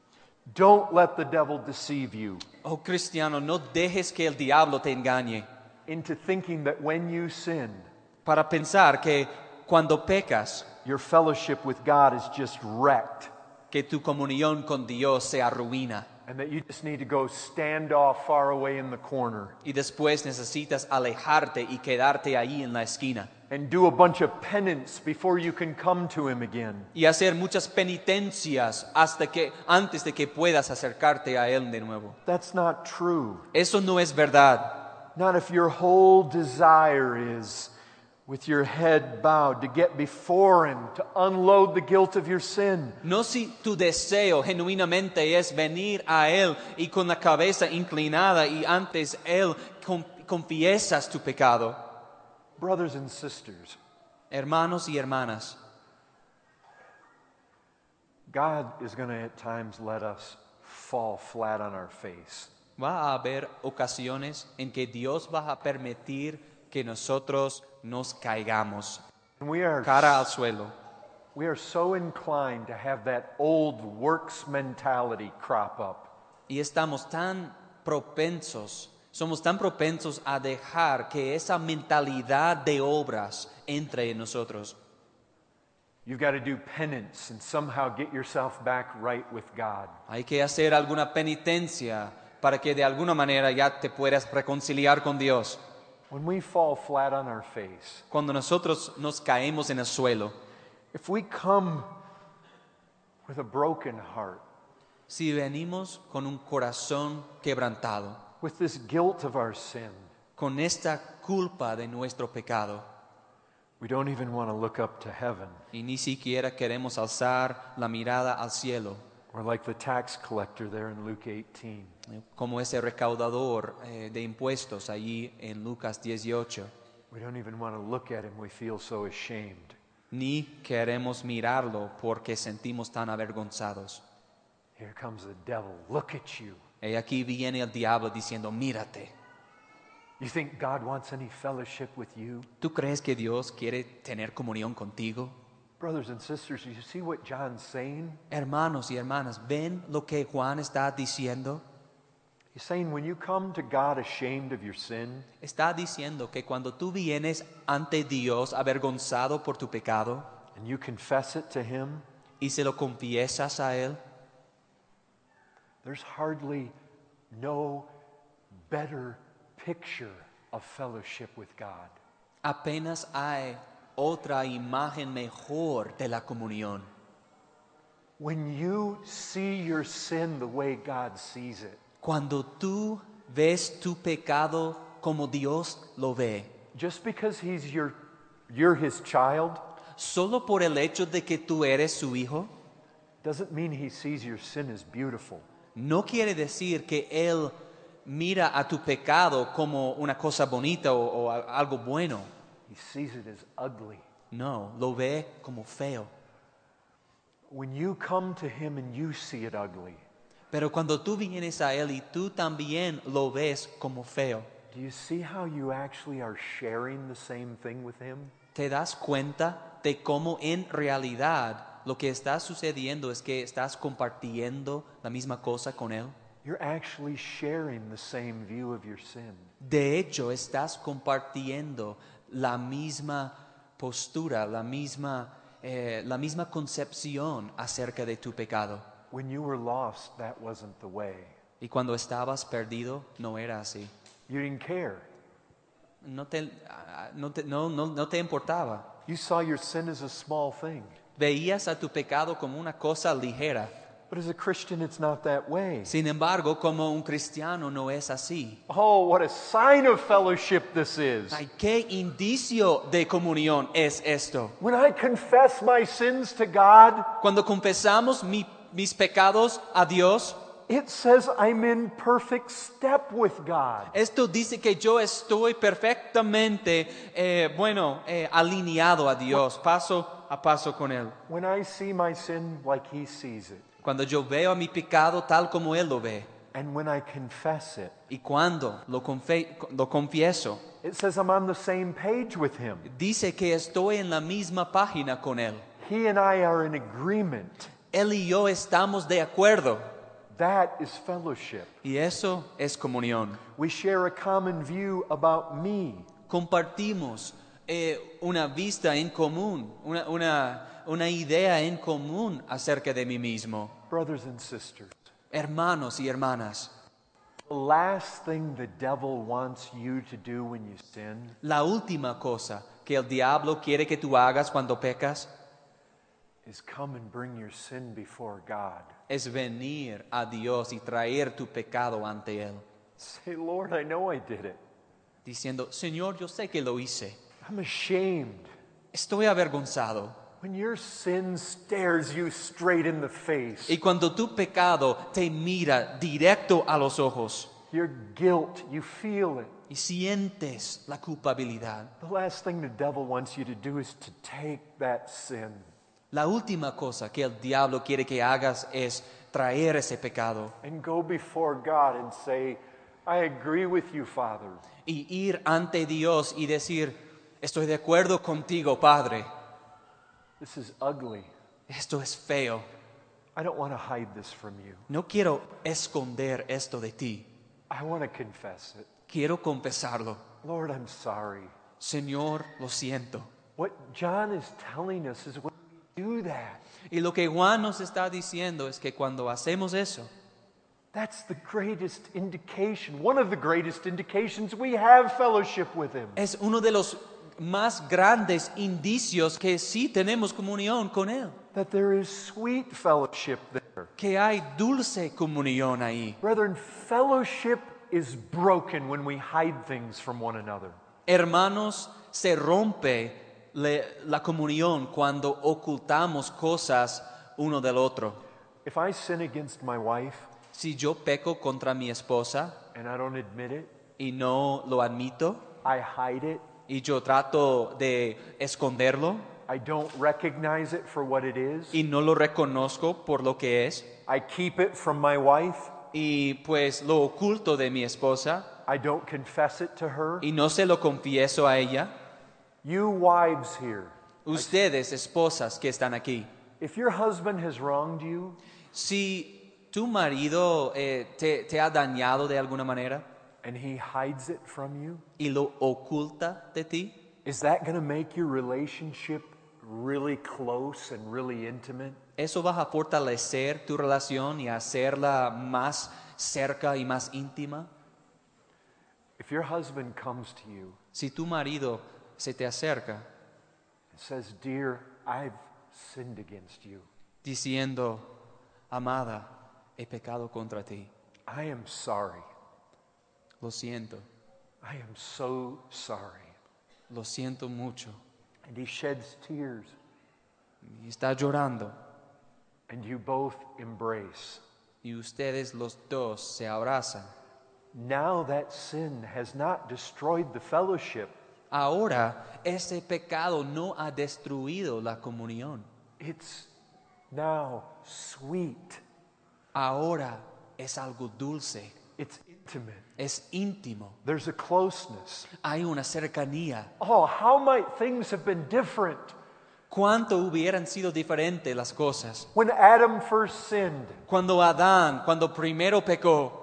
don't let the devil deceive you Oh cristiano, no dejes que el diablo te engañe into thinking that when you sin, para pensar que cuando pecas, your fellowship with God is just wrecked que tu comunión con Dios se arruina and that you just need to go stand off far away in the corner y después necesitas alejarte y quedarte ahí en la esquina and do a bunch of penance before you can come to Him again. y hacer muchas penitencias hasta que antes de que puedas acercarte a él de nuevo. That's not true. Eso no es verdad. Not if your whole desire is, with your head bowed to get before Him, to unload the guilt of your sin. No si tu deseo genuinamente es venir a Él y con la cabeza inclinada y antes Él con- confiesas tu pecado. Brothers and sisters, Hermanos y hermanas, God is going to at times let us fall flat on our face. va a haber ocasiones en que Dios va a permitir que nosotros nos caigamos And we are, cara al suelo. we are so inclined to have that old works mentality crop up. Y estamos tan propensos, somos tan propensos a dejar que esa mentalidad de obras entre en nosotros. You've got to do penance and somehow get yourself back right with God. Hay que hacer alguna penitencia para que de alguna manera ya te puedas reconciliar con Dios. When we fall flat on our face, Cuando nosotros nos caemos en el suelo, if we come with a broken heart, si venimos con un corazón quebrantado, with this guilt of our sin, con esta culpa de nuestro pecado, we don't even want to look up to heaven. y ni siquiera queremos alzar la mirada al cielo, Or like the tax collector there in Luke eighteen. como ese recaudador eh, de impuestos allí en Lucas dieciocho. We don't even want to look at him. We feel so ashamed. Ni queremos mirarlo porque sentimos tan avergonzados. Here comes the devil. Look at you. Y aquí viene el diablo diciendo, mírate. You think God wants any fellowship with you? ¿Tú crees que Dios quiere tener comunión contigo? Brothers and sisters, you see what John's saying? Hermanos y hermanas, ¿ven lo que Juan está diciendo? He's saying when you come to God ashamed of your sin, Está diciendo que cuando tú vienes ante Dios avergonzado por tu pecado and you confess it to Him, y se lo confiesas a Él, there's hardly no better picture of fellowship with God. apenas hay otra imagen mejor de la comunión. When you see your sin the way God sees it, Cuando tú ves tu pecado como Dios lo ve, just because he's your, you're His child, solo por el hecho de que tú eres su hijo, doesn't mean He sees your sin as beautiful. no quiere decir que Él mira a tu pecado como una cosa bonita o, o a- algo bueno. He sees it as ugly. No, lo ve como feo. When you come to Him and you see it ugly, Pero cuando tú vienes a Él y tú también lo ves como feo, do you see how you actually are sharing the same thing with Him? ¿te das cuenta de cómo en realidad lo que está sucediendo es que estás compartiendo la misma cosa con Él? You're actually sharing the same view of your sin. De hecho, estás compartiendo la misma postura, la misma, eh, la misma concepción acerca de tu pecado. When you were lost, that wasn't the way. Y cuando estabas perdido, no era así. You didn't care. No te, ah, no te, no, no, no te importaba. You saw your sin as a small thing. Veías a tu pecado como una cosa ligera. But as a Christian, it's not that way. Sin embargo, como un cristiano no es así. Oh, what a sign of fellowship this is. Ay, ¿qué indicio de comunión es esto? When I confess my sins to God, Cuando confesamos mi- mis pecados a Dios, it says I'm in perfect step with God. esto dice que yo estoy perfectamente, eh, bueno, eh, alineado a Dios, paso a paso con Él. When I see my sin like He sees it, Cuando yo veo a mi pecado tal como Él lo ve, and when I confess it, y cuando lo, confe- lo confieso, it says I'm on the same page with Him. dice que estoy en la misma página con Él. He and I are in agreement. Él y yo estamos de acuerdo, That is fellowship. y eso es comunión. We share a common view about me. Compartimos eh, una vista en común, una, una, una idea en común acerca de mí mismo. Brothers and sisters, Hermanos y hermanas, the last thing the devil wants you to do when you sin la última cosa que el diablo quiere que tú hagas cuando pecas is come and bring your sin before God. es venir a Dios y traer tu pecado ante Él, Say, Lord, I know I did it. diciendo, Señor, yo sé que lo hice, I'm ashamed. Estoy avergonzado. When your sin stares you straight in the face, Y cuando tu pecado te mira directo a los ojos your guilt, you feel it. y sientes la culpabilidad, The last thing the devil wants you to do is to take that sin la última cosa que el diablo quiere que hagas es traer ese pecado and go before God and say, I agree with you, Father. y ir ante Dios y decir, estoy de acuerdo contigo, Padre. This is ugly. Esto es feo. I don't want to hide this from you. No quiero esconder esto de ti. I want to confess it. Quiero confesarlo. Lord, I'm sorry. Señor, lo siento. What John is telling us is when we do that, Y lo que Juan nos está diciendo es que cuando hacemos eso, that's the greatest indication, one of the greatest indications we have fellowship with Him. es uno de los más grandes indicios que sí tenemos comunión con Él. That there is sweet fellowship there. Que hay dulce comunión ahí. Brethren, fellowship is broken when we hide things from one another. Hermanos, se rompe le- la comunión cuando ocultamos cosas uno del otro. If I sin against my wife Si yo peco contra mi esposa and I don't admit it, y no lo admito I hide it, y yo trato de esconderlo I don't recognize it for what it is, y no lo reconozco por lo que es I keep it from my wife, y pues lo oculto de mi esposa I don't confess it to her. y no se lo confieso a ella, You wives here, ustedes esposas que están aquí, if your husband has wronged you, si tu marido eh, te, te ha dañado de alguna manera and he hides it from you, y lo oculta de ti, is that going to make your relationship really close and really intimate? eso va a fortalecer tu relación y hacerla más cerca y más íntima. If your husband comes to you Si tu marido se te acerca and says, Dear, I've sinned against you, diciendo, amada, he pecado contra ti, I am sorry. lo siento, I am so sorry. lo siento mucho, And he sheds tears, y está llorando, and you both embrace. y ustedes los dos se abrazan. Now that sin has not destroyed the fellowship. Ahora, ese pecado no ha destruido la comunión. It's now sweet. Ahora es algo dulce, It's intimate. es íntimo, There's a closeness. hay una cercanía. Oh, how might things have been different ¿Cuánto hubieran sido diferentes las cosas? when Adam first sinned? Cuando Adán, cuando primero pecó,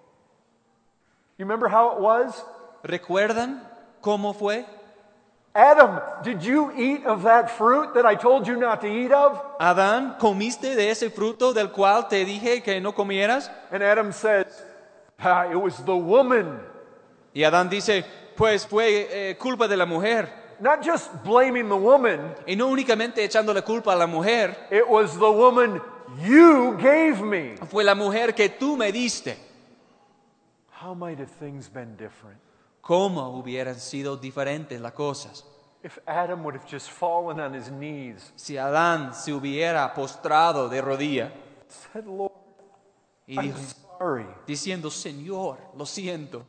You remember how it was? ¿recuerdan cómo fue? Adam, did you eat of that fruit that I told you not to eat of? Adán, ¿comiste de ese fruto del cual te dije que no comieras? And Adam says, ah, it was the woman. Y Adán dice, pues fue eh, culpa de la mujer. Not just blaming the woman, Y no únicamente echándole culpa a la mujer, it was the woman you gave me. fue la mujer que tú me diste. How might have things been different ¿Cómo hubieran sido diferentes las cosas? if Adam would have just fallen on his knees, Si Adán se hubiera postrado de rodilla said, Lord, y I'm dijo, sorry. diciendo, Señor, lo siento,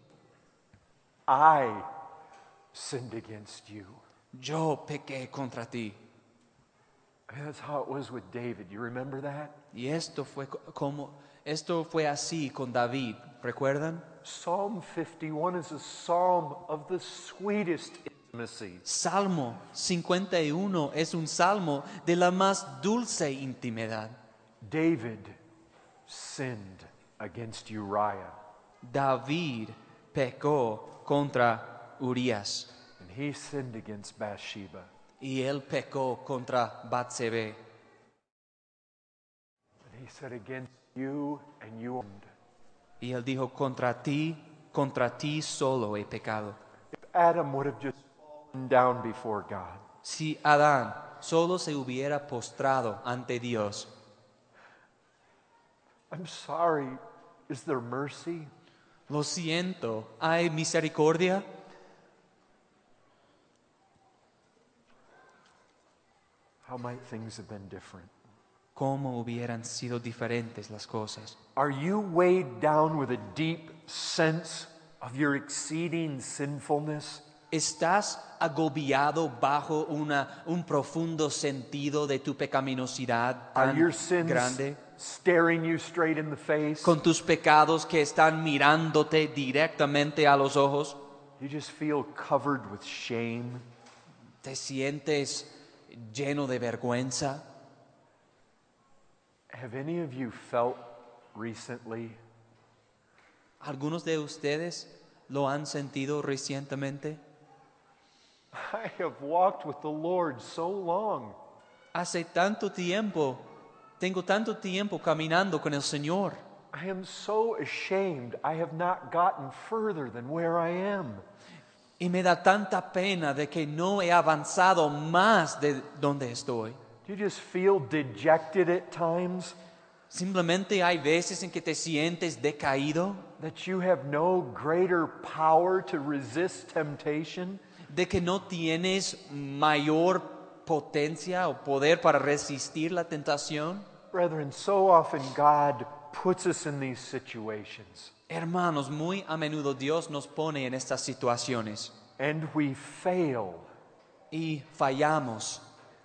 I sinned against you. yo pequé contra ti. I mean, that's how it was with David. You remember that? Y esto fue co- como esto fue así con David, ¿recuerdan? Psalm fifty-one is a psalm of the sweetest intimacy. Salmo cincuenta y uno es un salmo de la más dulce intimidad. David sinned against Uriah, David pecó contra Urías and he sinned against Bathsheba. y él pecó contra Batsebé. And he said, against you and you only. Y él dijo, contra ti, contra ti solo he pecado. If Adam would have just fallen down before God, Si Adán solo se hubiera postrado ante Dios, I'm sorry, is there mercy? lo siento, ¿hay misericordia? How might things have been different? ¿Cómo hubieran sido diferentes las cosas? Are you weighed down with a deep sense of your exceeding sinfulness? ¿Estás agobiado bajo una, un profundo sentido de tu pecaminosidad Are tan your sins grande? staring you straight in the face? Con tus pecados que están mirándote directamente a los ojos. You just feel covered with shame? ¿Te sientes lleno de vergüenza? Have any of you felt recently ¿Algunos de ustedes lo han sentido recientemente? I have walked with the Lord so long. Hace tanto tiempo, tengo tanto tiempo caminando con el Señor. I am so ashamed I have not gotten further than where I am. Y me da tanta pena de que no he avanzado más de donde estoy. Do you just feel dejected at times? Simplemente hay veces en que te sientes decaído, That you have no greater power to resist temptation? de que no tienes mayor potencia o poder para resistir la tentación. Brethren, so often God puts us in these situations. Hermanos, muy a menudo Dios nos pone en estas situaciones And we fail. y fallamos.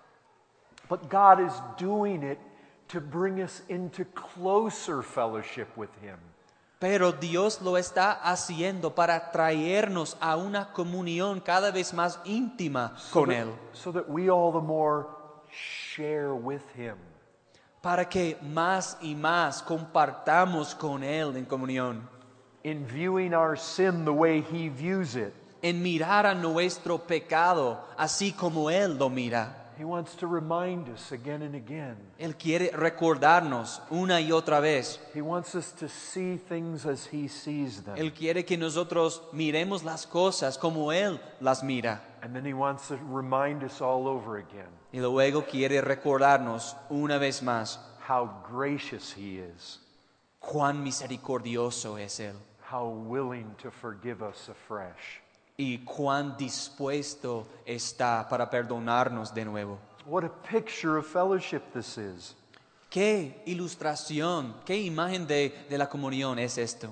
But God is doing it to bring us into closer fellowship with Him. Pero Dios lo está haciendo para traernos a una comunión cada vez más íntima So con that- Él. So that we all the more share with Him. Para que más y más compartamos con Él en comunión. In viewing our sin the way He views it. En mirar a nuestro pecado así como Él lo mira. He wants to remind us again and again. Él quiere recordarnos una y otra vez. He wants us to see things as He sees them. Él quiere que nosotros miremos las cosas como Él las mira. And then He wants to remind us all over again Y luego quiere recordarnos una vez más how gracious He is, cuán misericordioso es Él. how willing to forgive us afresh. Y cuán dispuesto está para perdonarnos de nuevo. What a picture of fellowship this is. ¿Qué ilustración, qué imagen de, de la comunión es esto?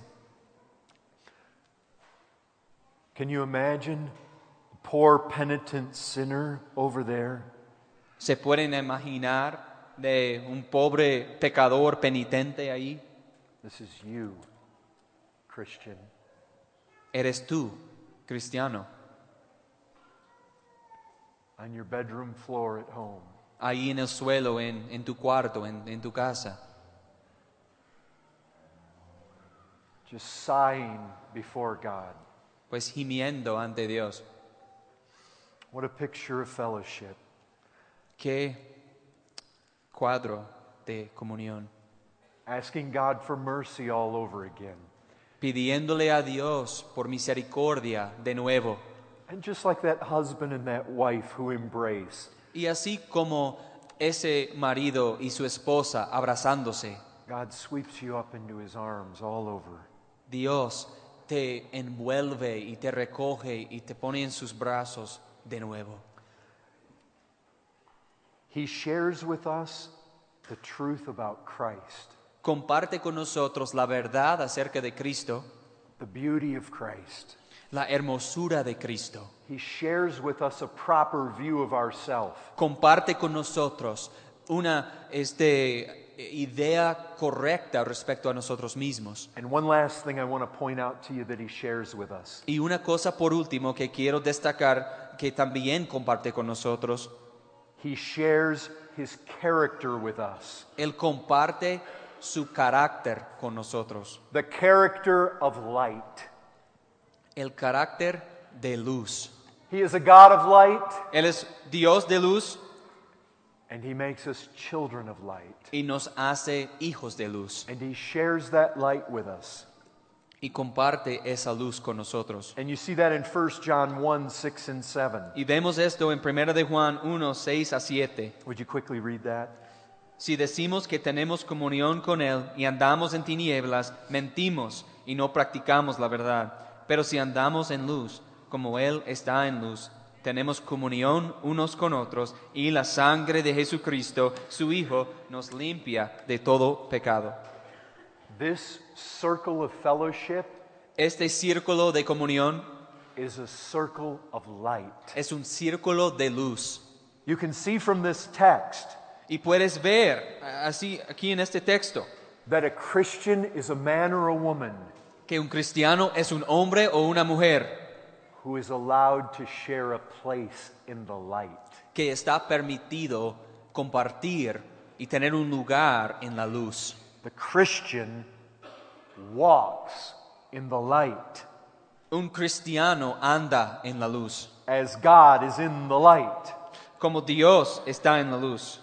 Can you imagine a poor penitent sinner over there? ¿Se pueden imaginar de un pobre pecador penitente ahí? This is you, Christian. Eres tú, cristiano, On your bedroom floor at home. ahí en el suelo, en, en tu cuarto, en, en tu casa, Just sighing before God. pues gimiendo ante Dios. What a picture of fellowship. Qué cuadro de comunión. Asking God for mercy all over again. Pidiéndole a Dios por misericordia de nuevo. And just like that husband and that wife who embrace, Y así como ese marido y su esposa abrazándose, God sweeps you up into His arms all over. Dios te envuelve y te recoge y te pone en sus brazos de nuevo. He shares with us the truth about Christ, Comparte con nosotros la verdad acerca de Cristo, the beauty of Christ. la hermosura de Cristo. He shares with us a proper view of ourselves. Comparte con nosotros una este, idea correcta respecto a nosotros mismos. And one last thing I want to point out to you that He shares with us. Y una cosa por último que quiero destacar que también comparte con nosotros, He shares His character with us. Él comparte su carácter con nosotros. The character of light. El carácter de luz. He is a God of light, Él es Dios de luz and He makes us children of light. y nos hace hijos de luz. And He shares that light with us. Y comparte esa luz con nosotros. And you see that in First John one, six and seven. Y vemos esto en primera de Juan uno, seis a siete. Would you quickly read that? Si decimos que tenemos comunión con Él y andamos en tinieblas, mentimos y no practicamos la verdad. Pero si andamos en luz, como Él está en luz, tenemos comunión unos con otros y la sangre de Jesucristo, su Hijo, nos limpia de todo pecado. This circle of fellowship Este círculo de comunión is a circle of light. es un círculo de luz. You can see from this text Y puedes ver, así aquí en este texto, that a Christian is a man or a woman que un cristiano es un hombre o una mujer who is allowed to share a place in the light. que está permitido compartir y tener un lugar en la luz. The Christian walks in the light Un cristiano anda en la luz, as God is in the light. como Dios está en la luz.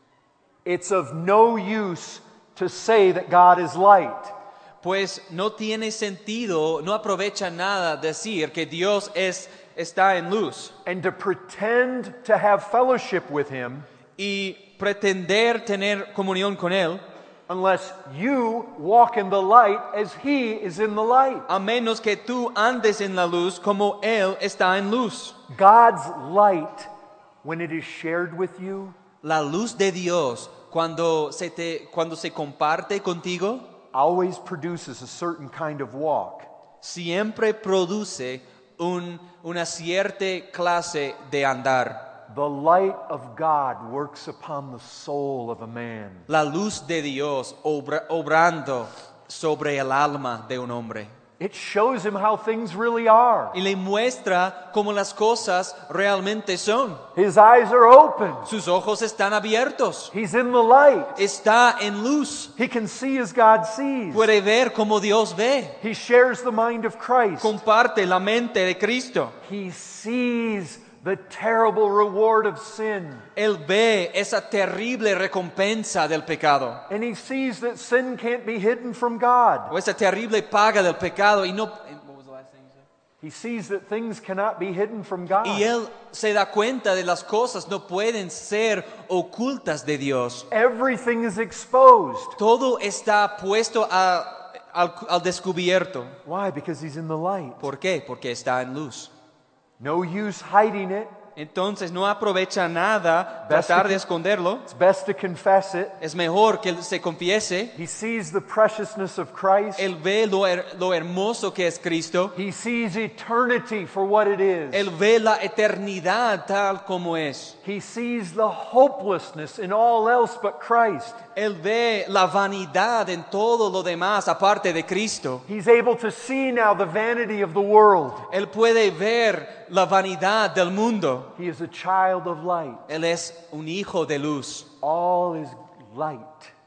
It's of no use to say that God is light. Pues no tiene sentido, no aprovecha nada decir que Dios es, está en luz And to pretend to have fellowship with Him y pretender tener comunión con Él, unless you walk in the light as He is in the light. a menos que tú andes en la luz como Él está en luz. God's light, when it is shared with you, La luz de Dios, cuando se, te, cuando se comparte contigo, always produces a certain kind of walk. siempre produce un, una cierta clase de andar. The light of God works upon the soul of a man. La luz de Dios obra, obrando sobre el alma de un hombre. It shows him how things really are. Y le muestra cómo las cosas realmente son. His eyes are open. Sus ojos están abiertos. He's in the light. Está en luz. He can see as God sees. Puede ver como Dios ve. He shares the mind of Christ. Comparte la mente de Cristo. He sees the terrible reward of sin. Él ve esa terrible recompensa del pecado. And he sees that sin can't be hidden from God. O esa terrible paga del pecado. Y no... What was the last thing you said? He sees that things cannot be hidden from God. Y él se da cuenta de las cosas no pueden ser ocultas de Dios. Everything is exposed. Todo está puesto a, al, al descubierto. Why? Because he's in the light. ¿Por qué? Porque está en luz. No use hiding it. Entonces no aprovecha nada Best tratar to- de esconderlo. It's best to confess it. Es mejor que él se confiese. He sees the preciousness of Christ. Él ve lo, her- lo hermoso que es Cristo. He sees eternity for what it is. Él ve la eternidad tal como es. He sees the hopelessness in all else but Christ. Él ve la vanidad en todo lo demás aparte de Cristo. He's able to see now the vanity of the world. Él puede ver la vanidad del mundo. He is a child of light. Él es un hijo de luz. All is light.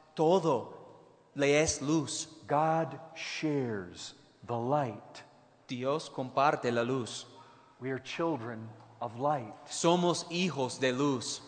Todo le es luz. God shares the light. Dios comparte la luz. We are children of light. Somos hijos de luz.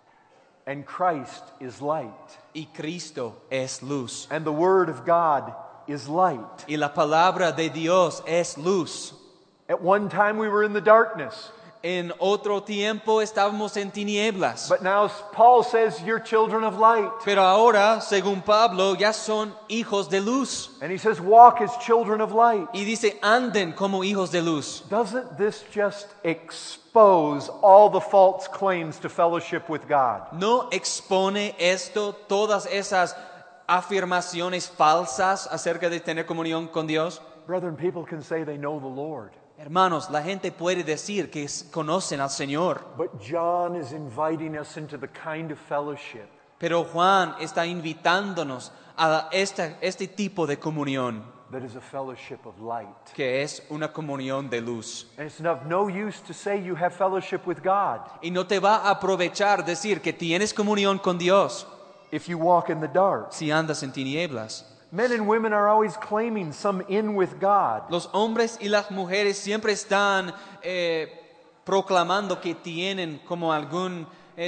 And Christ is light. Y Cristo es luz. And the Word of God is light. Y la palabra de Dios es luz. At one time we were in the darkness. En otro tiempo estábamos en tinieblas. But now Paul says you're children of light. Pero ahora, según Pablo, ya son hijos de luz. And he says walk as children of light. Y dice, anden como hijos de luz. Doesn't this just expose all the false claims to fellowship with God? ¿No expone esto todas esas afirmaciones falsas acerca de tener comunión con Dios? Brethren, people can say they know the Lord. Hermanos, la gente puede decir que conocen al Señor, But John is inviting us into the kind of fellowship pero Juan está invitándonos a este, este tipo de comunión, that is a fellowship of light. que es una comunión de luz. And it's of no use to say you have fellowship with God Y no te va a aprovechar decir que tienes comunión con Dios if you walk in the dark. si andas en tinieblas. Men and women are always claiming some in with God. Los hombres y las mujeres siempre están eh, proclamando que tienen como algún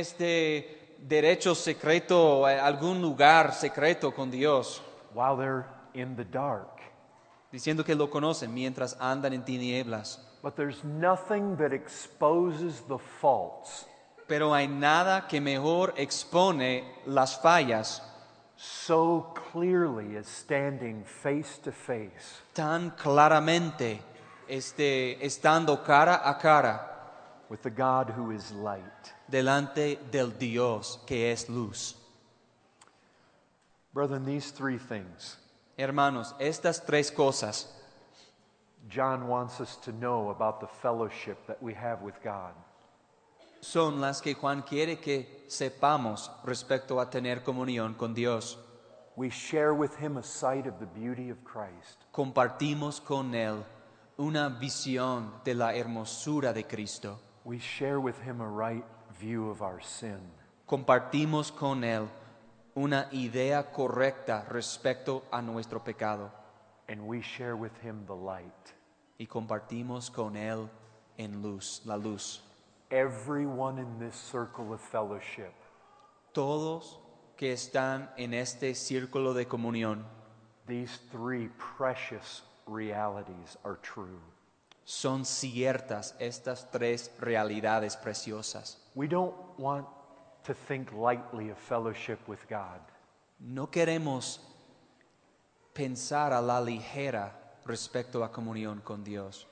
este, derecho secreto, eh, algún lugar secreto con Dios, While they're in the dark. diciendo que lo conocen mientras andan en tinieblas. But there's nothing that exposes the faults Pero hay nada que mejor expone las fallas so clearly as standing face to face tan claramente, este, estando cara a cara with the God who is light. delante del Dios que es luz. Brethren, these three things Hermanos, estas tres cosas John wants us to know about the fellowship that we have with God. son las que Juan quiere que sepamos respecto a tener comunión con Dios. We share with him a sight of the beauty of Christ. Compartimos con Él una visión de la hermosura de Cristo. We share with him a right view of our sin. Compartimos con Él una idea correcta respecto a nuestro pecado. And we share with him the light. Y compartimos con Él en luz, la luz. Everyone in this circle of fellowship Todos que están en este círculo de comunión, these three precious realities are true. son ciertas estas tres realidades preciosas. We don't want to think lightly of fellowship with God. No queremos pensar a la ligera respecto a comunión con Dios.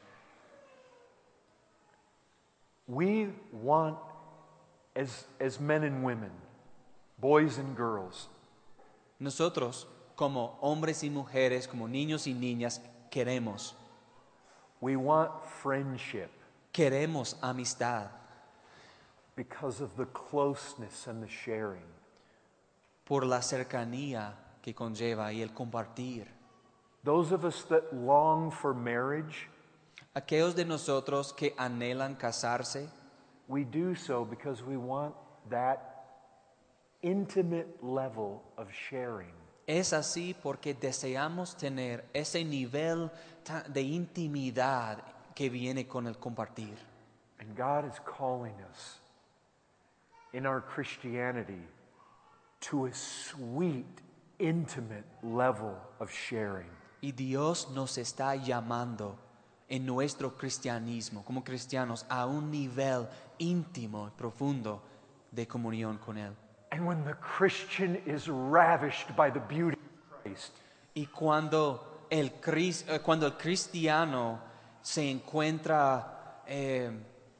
We want, as, as men and women, boys and girls, Nosotros, como hombres y mujeres, como niños y niñas, queremos, we want friendship queremos amistad because of the closeness and the sharing. por la cercanía que conlleva y el compartir. Those of us that long for marriage, Aquellos de nosotros que anhelan casarse, we do so because we want that intimate level of sharing. es así porque deseamos tener ese nivel ta- de intimidad que viene con el compartir. And God is calling us in our Christianity to a sweet, intimate level of sharing. Y Dios nos está llamando en nuestro cristianismo, como cristianos, a un nivel íntimo y profundo de comunión con Él. And when the Christian is ravished by the beauty of Christ, Y cuando el, cris- eh, cuando el cristiano se encuentra eh,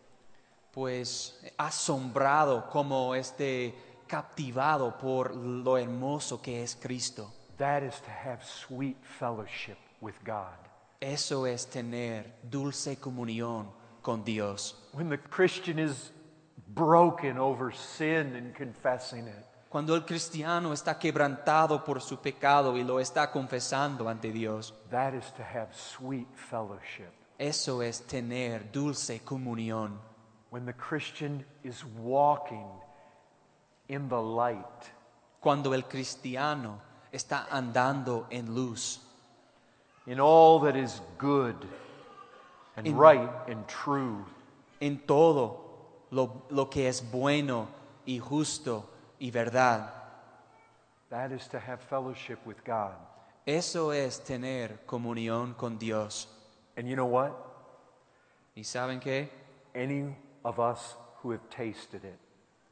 pues asombrado, como este captivado por lo hermoso que es Cristo, that is to have sweet fellowship with God. eso es tener dulce comunión con Dios. When the Christian is broken over sin and confessing it, Cuando el cristiano está quebrantado por su pecado y lo está confesando ante Dios, that is to have sweet fellowship. eso es tener dulce comunión. When the Christian is walking in the light, Cuando el cristiano está andando en luz, in all that is good and In- right and true, en todo lo, lo que es bueno y justo y verdad, that is to have fellowship with God. eso es tener comunión con Dios. And you know what? ¿Y saben qué? Any of us who have tasted it,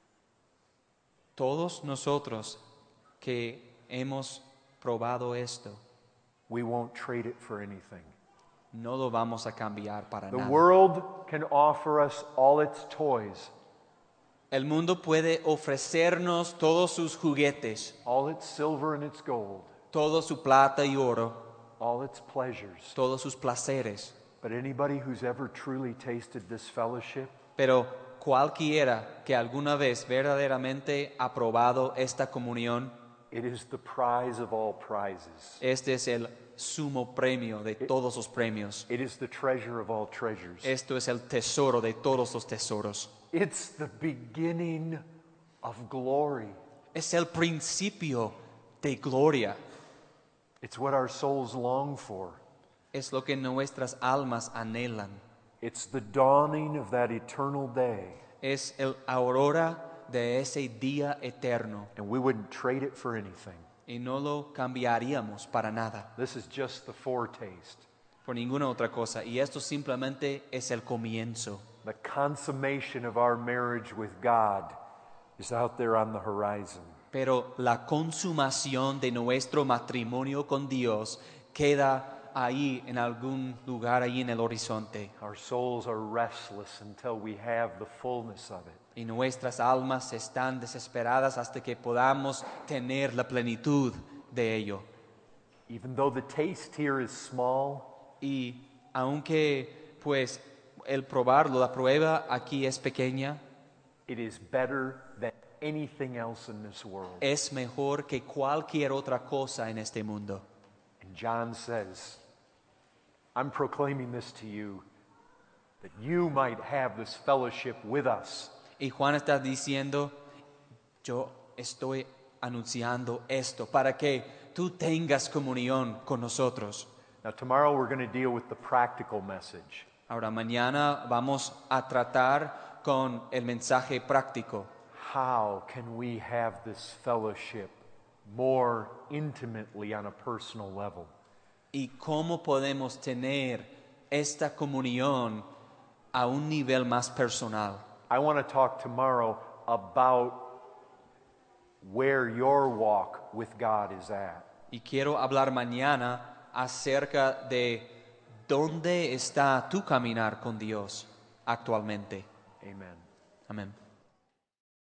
Todos nosotros que hemos probado esto, we won't trade it for anything. no lo vamos a cambiar para The nada. world can offer us all its toys, El mundo puede ofrecernos todos sus juguetes, all its silver and its gold, todo su plata y oro, all its pleasures. todos sus placeres. But anybody who's ever truly tasted this fellowship, Pero cualquiera que alguna vez verdaderamente ha probado esta comunión, it is the prize of all prizes. este es el sumo premio de todos los premios. It is the treasure of all treasures. Esto es el tesoro de todos los tesoros. It's the beginning of glory. Es el principio de gloria. It's what our souls long for. Es lo que nuestras almas anhelan. It's the dawning of that eternal day. Es el aurora de ese día eterno. And we wouldn't trade it for anything. Y no lo cambiaríamos para nada, This is just the foretaste. por ninguna otra cosa. Y esto simplemente es el comienzo. The consummation of our marriage with God is out there on the horizon. Pero la consumación de nuestro matrimonio con Dios queda ahí en algún lugar ahí en el horizonte. Our souls are restless until we have the fullness of it. Y nuestras almas están desesperadas hasta que podamos tener la plenitud de ello. Even though the taste here is small, Y aunque pues el probarlo, la prueba aquí es pequeña, it is better than anything else in this world. es mejor que cualquier otra cosa en este mundo. And John says, I'm proclaiming this to you that you might have this fellowship with us. Y Juan está diciendo, yo estoy anunciando esto para que tú tengas comunión con nosotros. Now, tomorrow we're going to deal with the practical message. Ahora mañana vamos a tratar con el mensaje práctico. How can we have this fellowship more intimately on a personal level? Y cómo podemos tener esta comunión a un nivel más personal. I want to talk tomorrow about where your walk with God is at. Y quiero hablar mañana acerca de dónde está tu caminar con Dios actualmente. Amen. Amén.